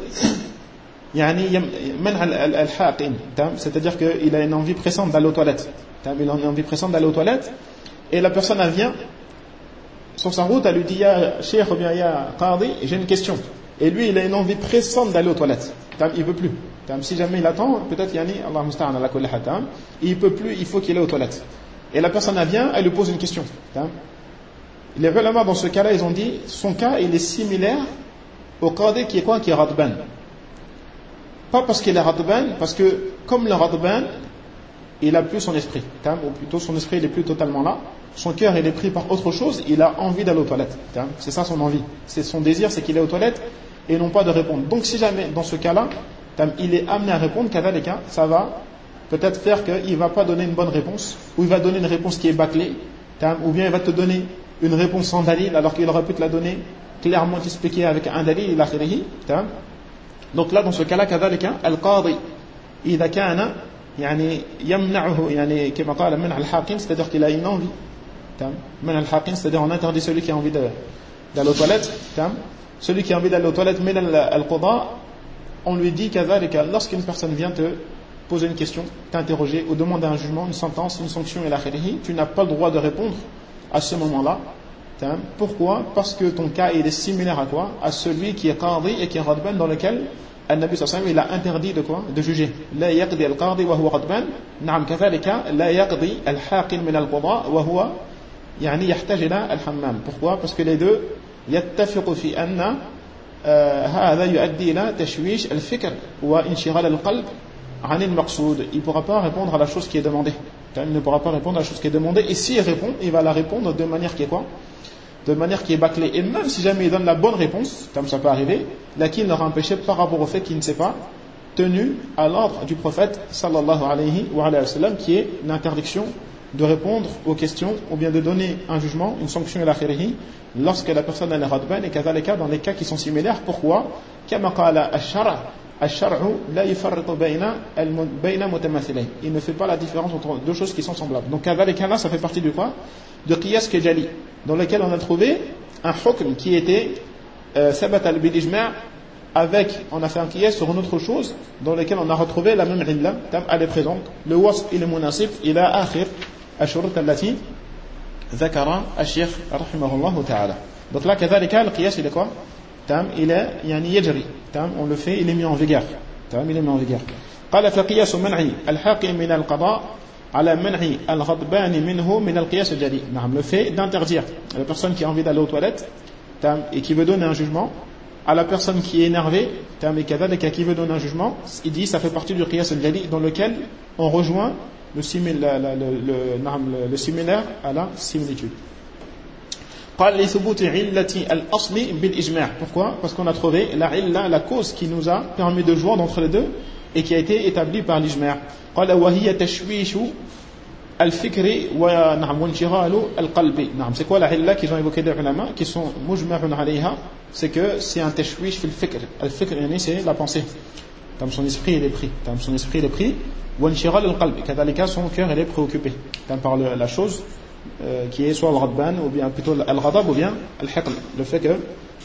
c'est-à-dire qu'il a une envie pressante d'aller aux toilettes. Il a une envie pressante d'aller aux toilettes, et la personne elle vient sur sa route, elle lui dit ya cheikh ou bien ya qadi, j'ai une question. Et lui il a une envie pressante d'aller aux toilettes. Il veut plus. Si jamais il attend, peut-être Allah musta'an ala kulli hal, il peut plus, il faut qu'il aille aux toilettes. Et la personne elle vient, elle lui pose une question. Les ulama dans ce cas-là, ils ont dit son cas il est similaire au qadi qui est quoi? Qui est radban. Pas parce qu'il est radban, parce que comme le radban, il a plus son esprit, ou plutôt son esprit il est plus totalement là, son cœur il est pris par autre chose, il a envie d'aller aux toilettes, c'est ça son envie, c'est son désir, c'est qu'il est aux toilettes et non pas de répondre. Donc si jamais dans ce cas-là il est amené à répondre, kadhalika, ça va peut-être faire qu'il ne va pas donner une bonne réponse, ou il va donner une réponse qui est bâclée, ou bien il va te donner une réponse sans dalil alors qu'il aurait pu te la donner clairement expliquée avec un dalil ila akhirih. Donc là dans ce cas-là, kadhalika al-qadi idha kana يمنعه كما قال منع الحاكم, c'est-à-dire qu'il a une envie. منع الحاكم, c'est-à-dire on interdit celui qui a envie d'aller aux toilettes. Celui qui a envie d'aller aux toilettes, من القضاء, on lui dit كذلك lorsqu'une personne vient te poser une question, t'interroger ou demander un jugement, une sentence, une sanction et l'akhirih, tu n'as pas le droit de répondre à ce moment-là. Pourquoi? Parce que ton cas il est similaire à quoi? À celui qui est qadi et qui est radban, dans lequel النبي صلى الله عليه وسلم il a interdit de quoi? De juger. لا يقضي القاضي وهو غضبان. نعم كذلك لا يقضي الحاكم من القضاء وهو يحتاج إلى الحمام. Pourquoi? Parce que les deux يتفق في أن هذا يؤدي إلى تشويش الفكر وانشغال القلب عن المقصود. Il ne pourra pas répondre à la chose qui est demandée. Il ne pourra pas répondre à la chose qui est demandée. Et s'il répond, il va la répondre de manière qui est quoi? De manière qui est bâclée. Et même si jamais il donne la bonne réponse, comme ça peut arriver, laquelle l'aura empêché par rapport au fait qu'il ne s'est pas tenu à l'ordre du prophète sallallahu alayhi wa sallam, qui est l'interdiction de répondre aux questions ou bien de donner un jugement, une sanction ila akhirih, lorsque la personne est radban, et kadhalika dans les cas qui sont similaires. Pourquoi? Kama qala ash-shar'u la yufarriqu bayna mutamathilayn. Il ne fait pas la différence entre deux choses qui sont semblables. Donc kadhalika là, ça fait partie de quoi? De qiyas kejali, dans lequel on a trouvé un hukm qui était sabat al-bil-ijma', avec, on a fait un qiyas sur une autre chose dans lequel on a retrouvé la même illa, elle est présente, le wasf il est munasib ila akhir ashurut allati ذكر الشيخ رحمه الله تعالى. Donc là kadhalika le qiyas il est quoi? Il est yajri, on le fait, il est mis en vigueur. Il est mis en vigueur. قال فقياس منع الحاكم من القضاء على منع الغضبان منه من القياس الجلي. Le fait d'interdire à la personne qui a envie d'aller aux toilettes et qui veut donner un jugement à la personne qui est énervée et qui veut donner un jugement, il dit ça fait partie du qiyas al-jali, dans lequel on rejoint le similaire à la similitude. Pourquoi? Parce qu'on a trouvé la cause qui nous a permis de joindre entre les deux et qui a été établie par l'ijma'. C'est quoi la illa qu'ils ont évoqué les ulama qui sont mujma'un alayha? C'est que c'est un tashwish fil fikr. Al-fikr c'est la pensée. Son esprit il est pris. Son esprit il est pris. Wa inshighal al-qalb. Kadhalika son cœur il est préoccupé par la chose qui est soit al-ghadban, ou bien plutôt al-ghadab, ou bien al-hiql, le fait que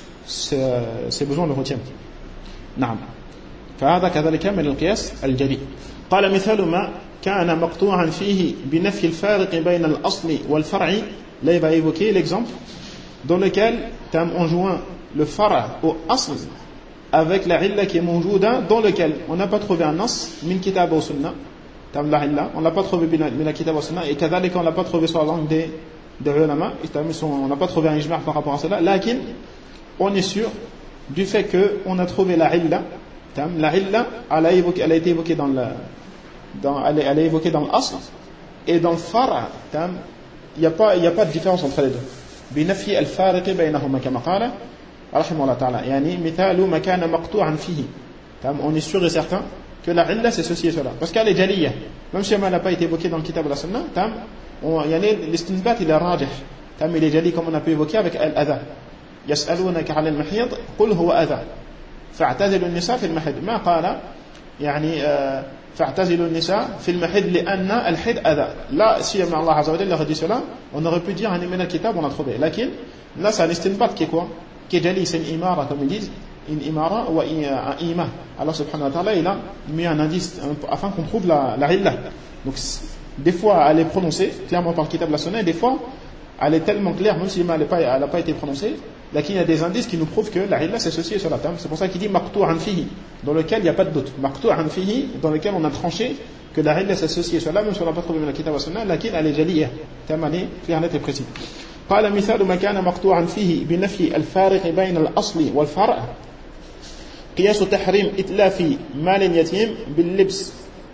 ses besoins le retiennent. نعم. فهذا كذلك من القياس الجلي. قال مثال ما كان مقطوعا فيه بنفي الفارق بين الأصل والفرع. Là il va évoquer l'exemple dans lequel on joint le fara au asl avec la illa qui est mawjouda, dans lequel on n'a pas trouvé un nas min kitab ou sunnah, la illa on l'a pas trouvé min kitab ou sunnah, et kadhalika on l'a pas trouvé sur la langue des ulama, on n'a pas trouvé un ijma' par rapport à cela, lakin on est sûr du fait qu'on a trouvé la illa. La illa elle a été évoquée dans elle est évoquée dans l'asl, et dans le fara il n'y a pas de différence entre les deux. بنفي الفارق بينهما كما قال رحمه الله تعالى يعني مثال ما كان مقطوعا فيه. On est sûr et certain que la illa c'est ceci et cela, parce qu'elle est jaliyah, même si elle n'a pas été évoquée dans le kitab ou la sunna. L'istinbat il est rajih, il est jali, comme on a pu évoquer avec al-adha. يسألونك عن المحيض قل هو أذى فاعتزلوا النساء في المحيض ما قال يعني فاعتزلوا النساء في المحيض لأن الحيض أذى. Là si Allah Azza wa Jalla aurait dit cela, on aurait pu dire un min al-kitab, on a trouvé. Lakin là c'est un istinbat qui est quoi, qui est jali, c'est une imara, comme ils disent, une imara ou un ima. Allah subhanahu wa ta'ala il a mis un indice afin qu'on trouve la illa. Donc des fois elle est prononcée clairement par le kitab la sunna, et des fois elle est tellement claire même si elle n'a pas été prononcée. Là, il y a des indices qui nous prouvent que la illa c'est ceci et cela. C'est pour ça qu'il dit maqtu'an fihi, dans lequel il n'y a pas de doute. Maqtu'an fihi, dans lequel on a tranché que la illa c'est ceci et cela, même si on n'a pas trouvé dans la kitab wa sunna, lakin elle est jaliyah, elle est claire, nette et précise. قال مثال ما كان مقطوعا فيه بنفي الفارق بين الأصل والفرع قياس تحريم إتلاف مال اليتيم باللبس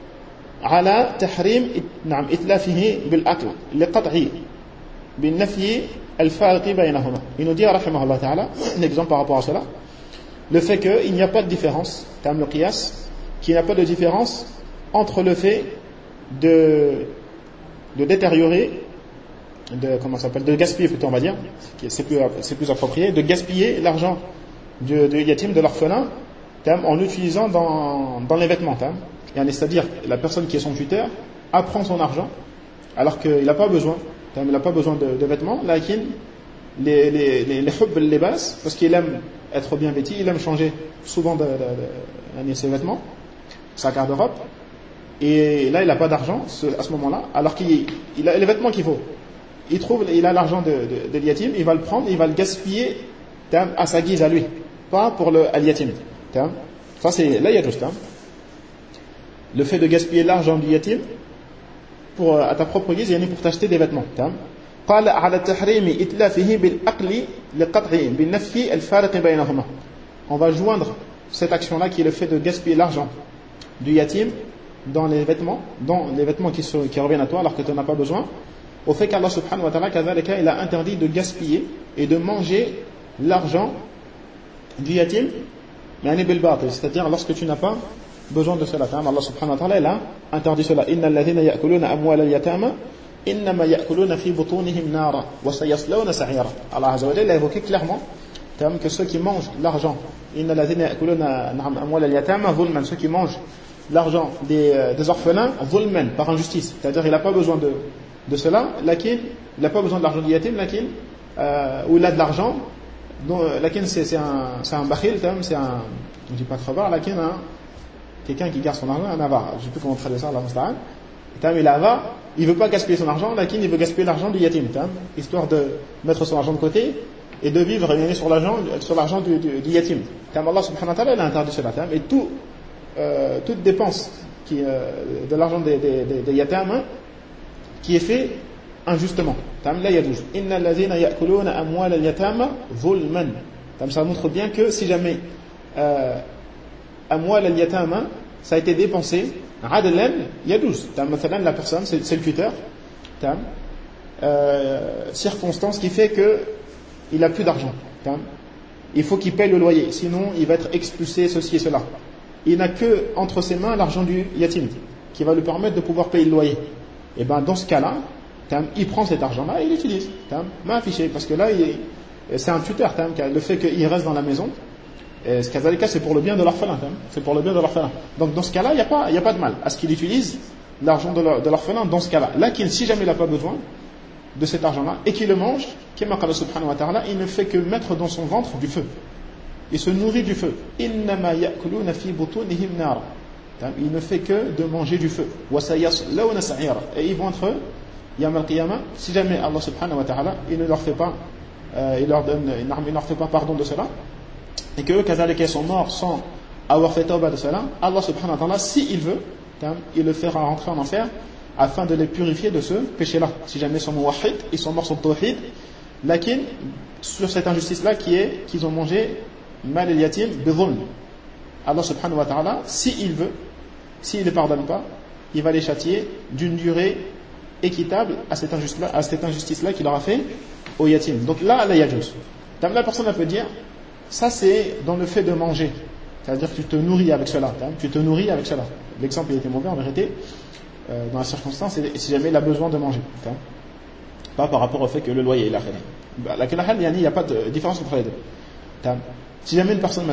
على تحريم إتلافه بالأكل لقطع بالنفي الفارق بينهما. Il nous dit رحمه الله تعالى un exemple par rapport à cela, le fait qu'il n'y a pas de différence, le qiyas, qu'il n'y a pas de différence entre le fait de détériorer, de gaspiller plutôt, on va dire, c'est plus approprié, de gaspiller l'argent du yatim, de l'orphelin, en l'utilisant dans les vêtements. C'est-à-dire la personne qui est son tuteur apprend son argent alors qu'il n'a pas besoin. Il n'a pas besoin de vêtements, lakin les hubb al-libas, parce qu'il aime être bien vêtu, il aime changer souvent ses vêtements, sa garde-robe, et là il n'a pas d'argent à ce moment-là, alors qu'il a les vêtements qu'il faut. Il a l'argent de l'yatim, il va le prendre, il va le gaspiller à sa guise à lui, pas pour le al-yatim. Ça c'est là il y a juste le fait de gaspiller l'argent du yatim à ta propre guise, pour t'acheter des vêtements. قال على التحريم إتلافه بالأقل لقطع بالنفي الفارق بينهما. On va joindre cette action-là qui est le fait de gaspiller l'argent du yatim dans les vêtements qui reviennent à toi alors que tu n'en as pas besoin, au fait qu'Allah subhanahu wa ta'ala kadhalika, il a interdit de gaspiller et de manger l'argent du yatim bil batil, c'est-à-dire lorsque tu n'as pas besoin de cela. Allah subhanahu wa ta'ala il a interdit cela. Innal ladhina ya'kuluna amwal al-yatama innama ya'kuluna fi butunihim nara wa sayaslawna sa'ira. Allah azza wa jalla a évoqué clairement que ceux qui mangent l'argent, innal ladhina ya'kuluna amwal al-yatama zulman, ceux qui mangent l'argent des orphelins zulman, par injustice, c'est-à-dire il n'a pas besoin de cela, lakin il n'a pas besoin de l'argent du yatim, lakin ou il a de l'argent, lakin c'est un bakhil, c'est un, je dis pas crevard, lakin quelqu'un qui garde son argent, un avare. Je ne sais plus comment traduire ça, Allah musta'an. Il est avare, il ne veut pas gaspiller son argent, lakin il veut gaspiller l'argent du yatim, histoire de mettre son argent de côté et de vivre sur l'argent du yatim. Allah subhanahu wa ta'ala il a interdit cela. Et toute dépense de l'argent des yatim qui est fait injustement. Là, yadouz. Innal ladhina ya'kuluna amwal al-yatama zulman. Ça montre bien que si jamais amwal al-yatama ça a été dépensé adlan yadouz. La personne, c'est le tuteur. Circonstance qui fait que il a plus d'argent. Il faut qu'il paye le loyer, sinon il va être expulsé, ceci et cela. Il n'a que entre ses mains l'argent du yatim qui va lui permettre de pouvoir payer le loyer. Et ben dans ce cas-là, il prend cet argent-là et il l'utilise. M'a affiché parce que là c'est un tuteur. Le fait qu'il reste dans la maison, ce cas-là c'est pour le bien de l'orphelin. C'est pour le bien de l'orphelin. Donc dans ce cas-là, il n'y a pas de mal à ce qu'il utilise l'argent de l'orphelin dans ce cas-là. Là, si jamais il n'a pas besoin, de cet argent-là et qui le mange, il ne fait que mettre dans son ventre du feu. Il se nourrit du feu. Il ne fait que de manger du feu. Et ils vont être Yawm al-Qiyamah, si jamais Allah subhanahu wa ta'ala, il ne leur fait pas pardon de cela, et que eux, sont morts sans avoir fait tawbah de cela, Allah subhanahu wa ta'ala, s'il veut, il le fera rentrer en enfer afin de les purifier de ce péché-là. Si jamais ils sont muwahhid, ils sont morts sur le tawhid, lakin sur cette injustice-là qui est qu'ils ont mangé mal al-yatim bi-dhulm. Allah subhanahu wa ta'ala, s'il veut, s'il ne pardonne pas, il va les châtier d'une durée équitable à cette injustice-là qu'il aura fait au yatim. Donc là, la yajuz. La personne peut dire, ça c'est dans le fait de manger. C'est-à-dire que tu te nourris avec cela. Tu te nourris avec cela. L'exemple il était mauvais en vérité, dans la circonstance, si jamais il a besoin de manger. Pas par rapport au fait que le loyer est là. Il n'y a pas de différence entre les deux. Si jamais une personne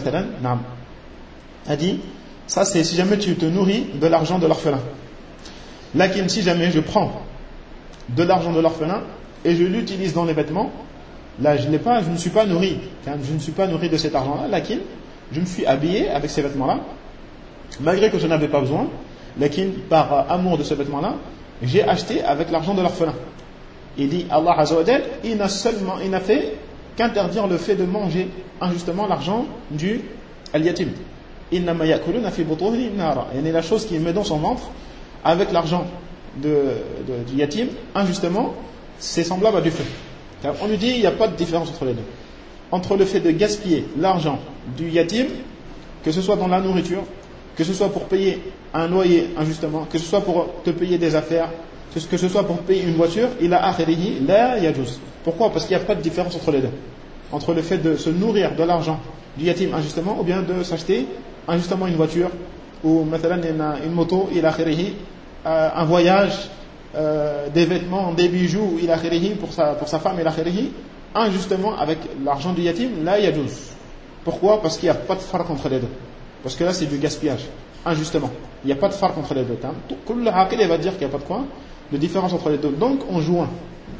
a dit, ça c'est si jamais tu te nourris de l'argent de l'orphelin. Lakin, si jamais je prends de l'argent de l'orphelin et je l'utilise dans les vêtements, là je ne suis pas nourri. Je ne suis pas nourri de cet argent-là. Lakin, je me suis habillé avec ces vêtements-là, malgré que je n'avais pas besoin. Lakin, par amour de ce vêtement-là, j'ai acheté avec l'argent de l'orphelin. Il dit, Allah Azza wa Jal, il n'a fait qu'interdire le fait de manger injustement l'argent du al-yatim. Innama ya'kuluna fi butuhihim nara. Il y a la chose qui met dans son ventre avec l'argent du yatim, injustement, c'est semblable à du feu. On lui dit, il n'y a pas de différence entre les deux. Entre le fait de gaspiller l'argent du yatim, que ce soit dans la nourriture, que ce soit pour payer un loyer injustement, que ce soit pour te payer des affaires, que ce soit pour payer une voiture, il a akhirihi la yajuz. Pourquoi? Parce qu'il n'y a pas de différence entre les deux. Entre le fait de se nourrir de l'argent du yatim injustement, ou bien de s'acheter injustement une voiture, ou une moto, il a akhirihi, un voyage, des vêtements, des bijoux, il a akhirihi pour sa femme, il a akhirihi, injustement avec l'argent du yatim, la yajuz. Pourquoi? Parce qu'il n'y a pas de farq entre les deux. Parce que là c'est du gaspillage, injustement. Il n'y a pas de farq entre les deux. Tout le aqil va dire qu'il n'y a pas de quoi de différence entre les deux. Donc on joint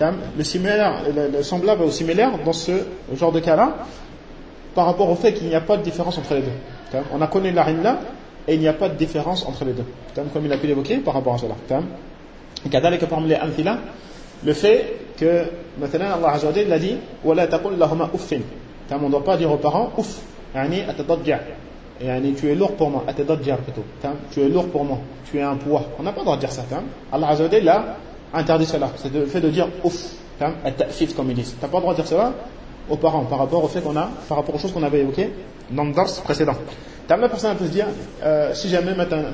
le semblable au similaire dans ce genre de cas-là, par rapport au fait qu'il n'y a pas de différence entre les deux. On a connu la illa et il n'y a pas de différence entre les deux. Comme il a pu l'évoquer par rapport à cela. Et kadhalika parmi les amthila, le fait que maintenant Allah Azza wa Jalla a dit wala taqul lahuma uffin. On ne doit pas dire aux parents ouf, yani atadajja. Yani tu es lourd pour moi, atadajja plutôt. Tu es lourd pour moi, tu es un poids. On n'a pas le droit de dire ça. Allah Azza wa Jalla a interdit cela. C'est le fait de dire ouf, at-ta'fif comme ils disent. Tu n'as pas le droit de dire cela aux parents par rapport au fait par rapport aux choses qu'on avait évoquées dans le dars précédent. La personne peut se dire si jamais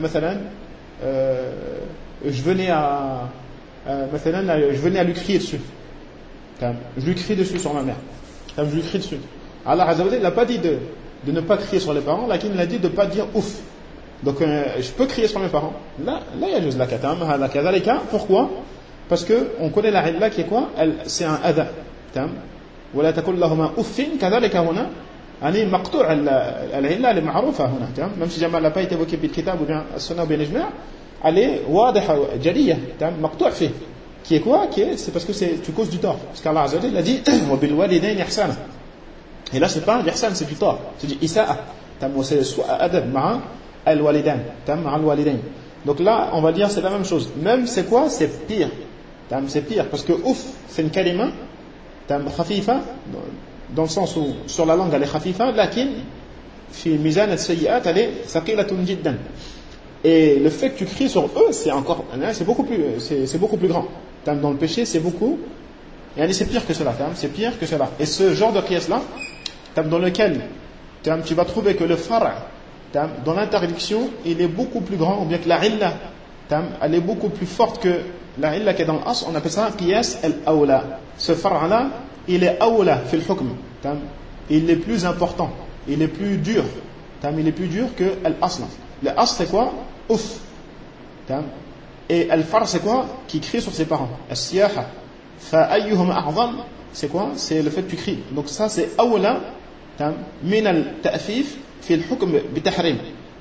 je venais à lui crier dessus. Je lui crie dessus sur ma mère. Je lui crie dessus. Allah Azza wa Jalla n'a pas dit de ne pas crier sur les parents, là il a dit de ne pas dire ouf. Donc je peux crier sur mes parents. Là il y a juste la kadhalika. Pourquoi? Parce que on connaît la illa qui est quoi? C'est un adha. ولا تقل لهما أف كذلك هنا يعني مقطوع العلة المعروفة هنا même si jamais elle n'a pas été évoquée بالكتاب ou bien السنة ou bien الإجماع elle est واضحة جلية مقطوع فيه qui est quoi? C'est parce que tu causes du tort, parce qu'Allah Azza wa Jalla a dit وبالوالدين إحسانا. Et là c'est pas l'ihsan, c'est du tort, c'est du isa'a. C'est soit adab ma'a al-walidain, ma'a al-walidain. Donc là on va dire c'est la même chose, même c'est quoi? C'est pire. C'est pire parce que ouf c'est une kalima khafifa, dans le sens où sur la langue elle est khafifa, lakin fi mizan as-sayyi'at elle est thaqilatun jiddan. Et le fait que tu cries sur eux c'est beaucoup plus grand. Dans le péché c'est beaucoup, et c'est pire que cela. C'est pire que cela. Et ce genre de pièce là dans lequel tu vas trouver que le far' dans l'interdiction il est beaucoup plus grand, ou bien que la illa elle est beaucoup plus forte que la illa qui est dans l'as. On appelle ça qiyas al-awla. Ce far' là il est awla fil hukm, il est plus important, il est plus dur, il est plus dur que al-asl. L'as c'est quoi? Ouf. Et al-far' c'est quoi? Qui crie sur ses parents. As-siyaha fa ayyuhum a'zam, c'est quoi? C'est le fait que tu cries. Donc ça c'est awla min al-ta'fif fi al-hukm bi tahrim.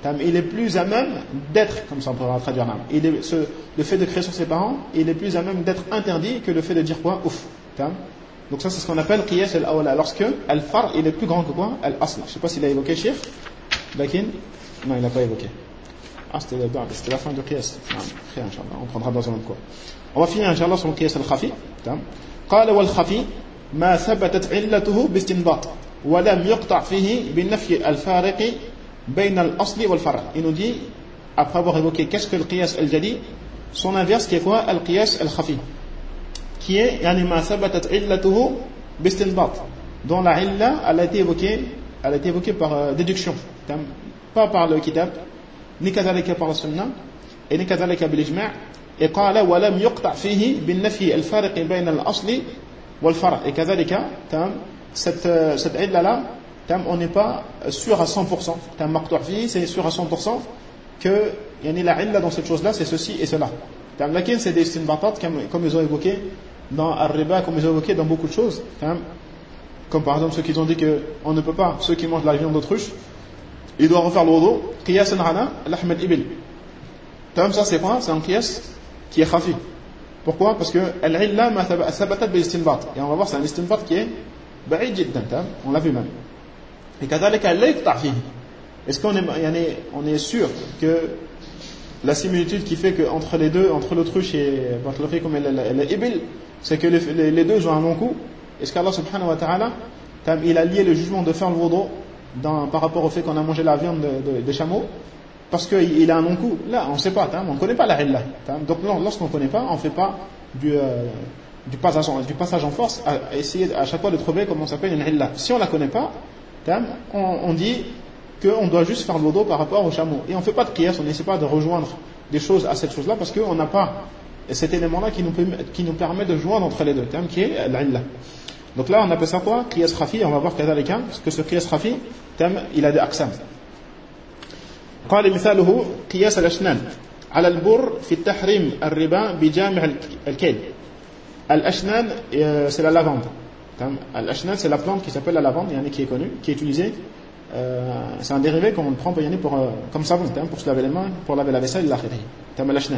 il est plus à même d'être, comme ça on pourra traduire, le fait de crier sur ses parents, il est plus à même d'être interdit que le fait de dire quoi, ouf. Donc ça c'est ce qu'on appelle qiyas al-awla, lorsque al-far il est plus grand que quoi, al-asl. Je ne sais pas s'il a évoqué Cheikh Lakin, non il n'a pas évoqué. C'était la fin du qiyas. On prendra dans un autre cours. On va finir inshallah sur le qiyas al-khafi. قال والخفي ما ثبتت علته باستنباط ولم يقطع فيه بالنفي الفارق بين الأصل والفرع. Il nous dit, après avoir évoqué qu'est-ce que le qiyas al-jali, son inverse qui est quoi, al-qiyas al-khafi, qui est يعني ما ثبتت علته باستنباط, dont la illa elle a été évoquée par déduction, pas par le kitab, ni كذلك par la sunna, et ni كذلك بالإجماع. Et قال ولم يقطع فيه بالنفي الفارق بين الأصل والفرع. Et كذلك cette illa là, on n'est pas sûr à 100%. C'est sûr à 100% que la illa dans cette chose-là, c'est ceci et cela. Lakin, c'est des istinbatat, comme ils ont évoqué dans Ar-Riba, comme ils ont évoqué dans beaucoup de choses. Comme par exemple ceux qui ont dit qu'on ne peut pas, ceux qui mangent de la viande d'autruche, ils doivent refaire le wudu, qiyasan ala l'ahmed ibil. Ça, c'est quoi? C'est un qiyas qui est khafi. Pourquoi? Parce que al-illa ma thabatat bil istinbat. Et on va voir, c'est un istinbat qui est ba'id jiddan, on l'a vu même. Et kadhalika la yaqta' fihi. Est-ce qu'on est sûr que la similitude qui fait que entre les deux, entre l'autruche et comme l'ibil, c'est que les deux ont un long coup? Est-ce qu'Allah subhanahu wa ta'ala, il a lié le jugement de faire le wudu par rapport au fait qu'on a mangé la viande des chameaux parce qu'il a un long coup? Là, on ne sait pas, on ne connaît pas la illa. Donc lorsqu'on ne connaît pas, on ne fait pas du passage en force à essayer à chaque fois de trouver comment ça s'appelle une illa. Si on ne la connaît pas, on dit qu'on doit juste faire le wudu par rapport au chameau. Et on ne fait pas de qiyas, on n'essaie pas de rejoindre des choses à cette chose-là parce qu'on n'a pas cet élément-là qui nous permet de joindre entre les deux, qui est l'illa. Donc là, on appelle ça quoi? Qiyas khafi, et on va voir parce que ce qiyas khafi, il a des aqsam. قال مثاله قياس الأشنان على البر في التحريم الربا بجامع الكيل. الأشنان c'est la lavande. Al-ashnan c'est la plante qui s'appelle la lavande, qui est connue, qui est utilisée. C'est un dérivé qu'on prend comme savon, pour se laver les mains, pour laver la vaisselle, al-ashnan.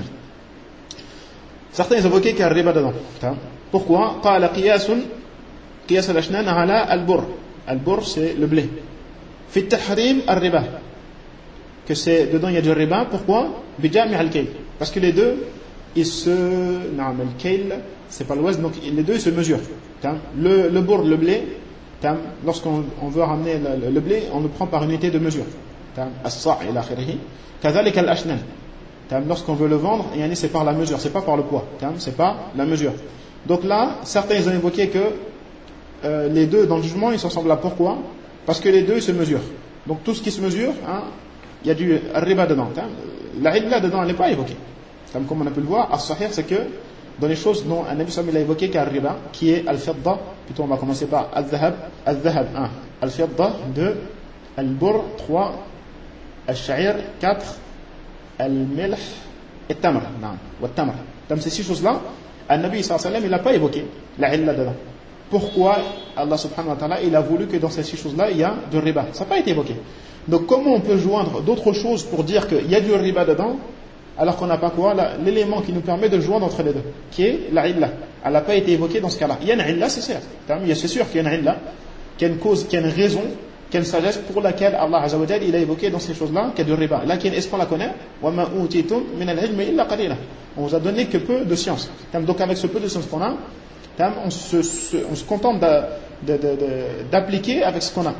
Certains ils évoquaient qu'il y a un riba dedans. Pourquoi? قال قياس الأشنان على البر. البر c'est le blé. في التحريم الربا, que c'est dedans il y a du riba. Pourquoi? بجامع الكيل, parce que les deux ils se الكيل c'est pas l'ouest, donc les deux ils se mesurent. Le bourg, le blé, lorsqu'on veut ramener le blé, on le prend par unité de mesure. As-sa' ila akhirih. Kadhalika al-ashnan. Lorsqu'on veut le vendre, c'est par la mesure, c'est pas par le poids. C'est pas la mesure. Donc là, certains ils ont évoqué que les deux dans le jugement ils sont semblables. Pourquoi? Parce que les deux ils se mesurent. Donc tout ce qui se mesure, il y a du riba dedans. La illa dedans elle n'est pas évoquée. Comme on a pu le voir, as-sahih c'est que dans les choses dont un Nabi sallallahu alayhi wa sallam a évoqué qu'un riba, qui est al-fidda, plutôt on va commencer par al-dhahab, 1, al-fidda 2, al-bur 3, al-sha'ir 4, al-milh et tamr, Dans ces 6 choses-là, un Nabi sallallahu alayhi wa sallam il n'a pas évoqué la illa dedans. Pourquoi Allah subhanahu wa ta'ala il a voulu que dans ces 6 choses-là il y a du riba? Ça n'a pas été évoqué. Donc comment on peut joindre d'autres choses pour dire qu'il y a du riba dedans alors qu'on n'a pas quoi, l'élément qui nous permet de joindre entre les deux, qui est la illa. Elle n'a pas été évoquée dans ce cas-là. Il y a une illa, c'est sûr. C'est sûr qu'il y a une illa, qu'il y a une cause, qu'il y a une raison, qu'il y a une sagesse pour laquelle Allah Azza wa Jalla il a évoqué dans ces choses-là qu'il y a du riba. Là, est-ce qu'on la connaît? وَمَا أُوتِيتُم مِنَ الْعِلْمِ إِلَّا قَلِيلًا. On vous a donné que peu de science. Donc avec ce peu de science qu'on a, on se contente d'appliquer avec ce qu'on a.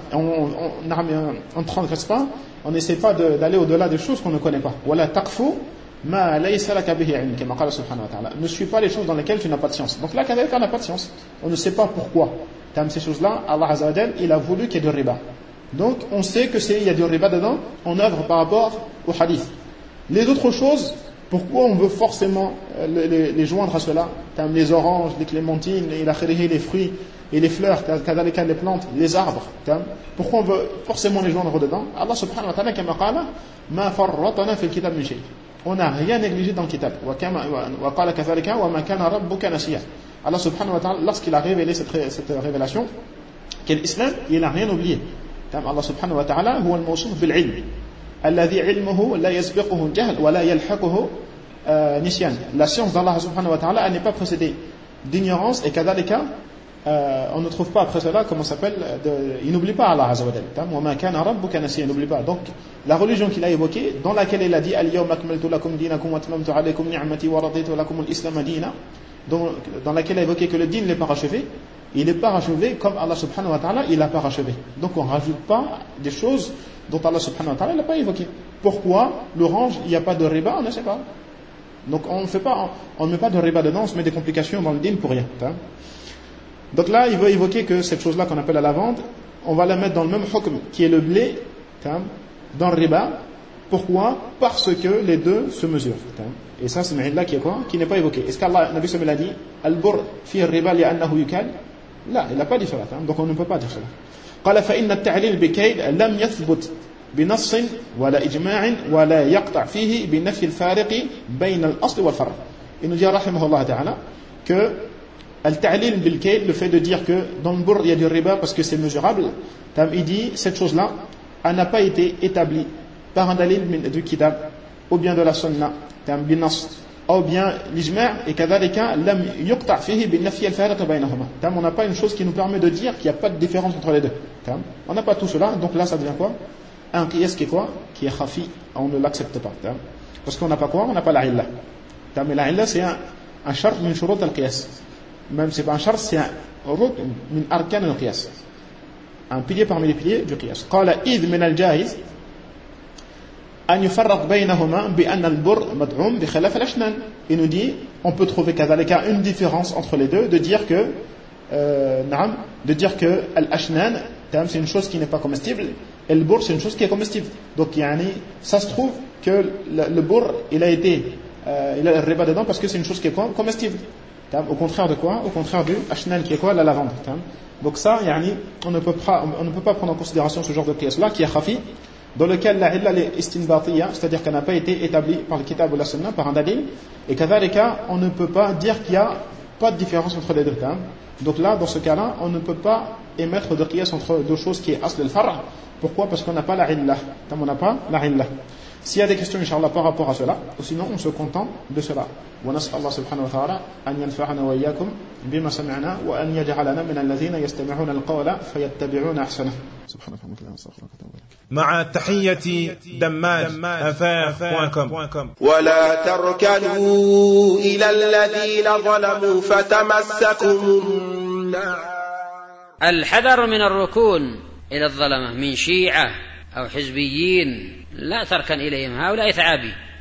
On ne transgresse pas, on n'essaie pas d'aller au-delà des choses qu'on ne connaît pas. وَلَا تَقْفُوا ما ليس لك به علم كما قال سبحانه وتعالى. Ne suis pas les choses dans lesquelles tu n'as pas de science. Donc là, quelqu'un n'a pas de science. On ne sait pas pourquoi. Ces choses-là, Allah Azza wa Jalla, il a voulu qu'il y ait du riba. Donc on sait il y a du riba dedans, on œuvre par rapport au hadith. Les autres choses, pourquoi on veut forcément les joindre à cela? Les oranges, les clémentines, les fruits et les fleurs, les plantes, les arbres. Pourquoi on veut forcément les joindre dedans? Allah subhanahu wa ta'ala kama qala ma farratna fil kitab min shay. On n'a rien négligé dans le kitab. Allah subhanahu wa ta'ala, lorsqu'il a révélé cette révélation, qu'est l'islam, il n'a rien oublié. Allah subhanahu wa ta'ala, huwa al-mawsuf bil-ilm. الذي علمه لا يسبقه الجهل ولا يلحقه نسيان. La science d'Allah subhanahu wa ta'ala, elle n'est pas précédée d'ignorance, et kadhalika on ne trouve pas après cela, comment s'appelle, il n'oublie pas Allah azza wa jalla. Wa ma kana rabbuka nasiyan, il n'oublie pas. Donc la religion qu'il a évoquée, dans laquelle il a dit al-yawma akmaltu lakum dinakum wa atmamtu alaykum ni'mati wa raditu lakum al-islam dinan, dans laquelle il a évoqué que le din n'est pas parachevé, il n'est pas parachevé comme Allah subhanahu wa ta'ala il l'a parachevé. Donc on ne rajoute pas des choses dont Allah subhanahu wa ta'ala n'a pas évoqué. Pourquoi l'orange, il n'y a pas de riba, on ne sait pas. Donc on ne met pas de riba dedans, on se met des complications dans le din pour rien. Donc là, il veut évoquer que cette chose-là qu'on appelle la lavande, on va la mettre dans le même hukm qui est le blé, dans le riba. Pourquoi? Parce que les deux se mesurent. Et ça, c'est une là qui est quoi? Qui n'est pas évoqué. Est-ce qu'Allah, Nabi sallallahu alayhi wa sallam, a dit al-bur fi al-riba li'annahu yukal? Là, il n'a pas dit cela. Donc on ne peut pas dire cela. قال فإن التعليل بكيد لم يثبت بنص ولا إجماع ولا يقطع فيه بنفي الفارق بين الأصل والفرع. Il nous dit rahimahullah ta'ala que al-ta'lil bil-kayd, le fait de dire que dans le bourg il y a du riba parce que c'est mesurable, il dit cette chose-là, elle n'a pas été établie par un dalil du kitab ou bien de la sunna, bin-nas, ou bien l'ijma' et kadhalika lam yuqta' fihi bin-nafy al-fariq baynahuma. On n'a pas une chose qui nous permet de dire qu'il n'y a pas de différence entre les deux. On n'a pas tout cela, donc là ça devient quoi? Un qiyas qui est quoi? Qui est khafi, on ne l'accepte pas. Parce qu'on n'a pas quoi? On n'a pas la illa. Mais la illa c'est un shart min shurut al-qiyas. Même c'est pas un shart, c'est un route min arkan al-qiyas. Un pilier parmi les piliers du qiyas. قال إذ من الجائز أن يفرق بينهما بأن البر مدعوم بخلاف الأشنان. Il nous dit, on peut trouver كذلك une différence entre les deux, de dire que al-ashnan, c'est une chose qui n'est pas comestible, et le bourg c'est une chose qui est comestible. Donc ça se trouve que le bourg il a le riba dedans parce que c'est une chose qui est comestible. Au contraire de quoi? Au contraire du ashnan qui est quoi? La lavande. Donc ça, on ne peut pas prendre en considération ce genre de pièce là qui est khafi, dans lequel la illa est istinbatiya, c'est-à-dire qu'elle n'a pas été établie par le kitab ou la sunna, par un dalil, et kadhalika on ne peut pas dire qu'il n'y a pas de différence entre les deux. Donc là, dans ce cas-là, on ne peut pas émettre de qiyas entre deux choses qui est asl al-far'. Pourquoi? Parce qu'on n'a pas la illa. On n'a pas la illa. S'il y a des questions, Inch'Allah, par rapport à cela, ou sinon on se contente de cela. ونسأل الله سبحانه وتعالى أن ينفعنا وإياكم بما سمعنا وأن يجعلنا من الذين يستمعون القول فيتبعون أحسنه. سبحانك اللهم وبحمدك أستغفرك وأتوب إليك. مع تحية دماج.com. ولا تركنوا إلى الذين ظلموا فتمسكم النار. الحذر من الركون إلى الظلمة من شيعة أو حزبيين، لا تركن إليهم، هؤلاء ثعابي.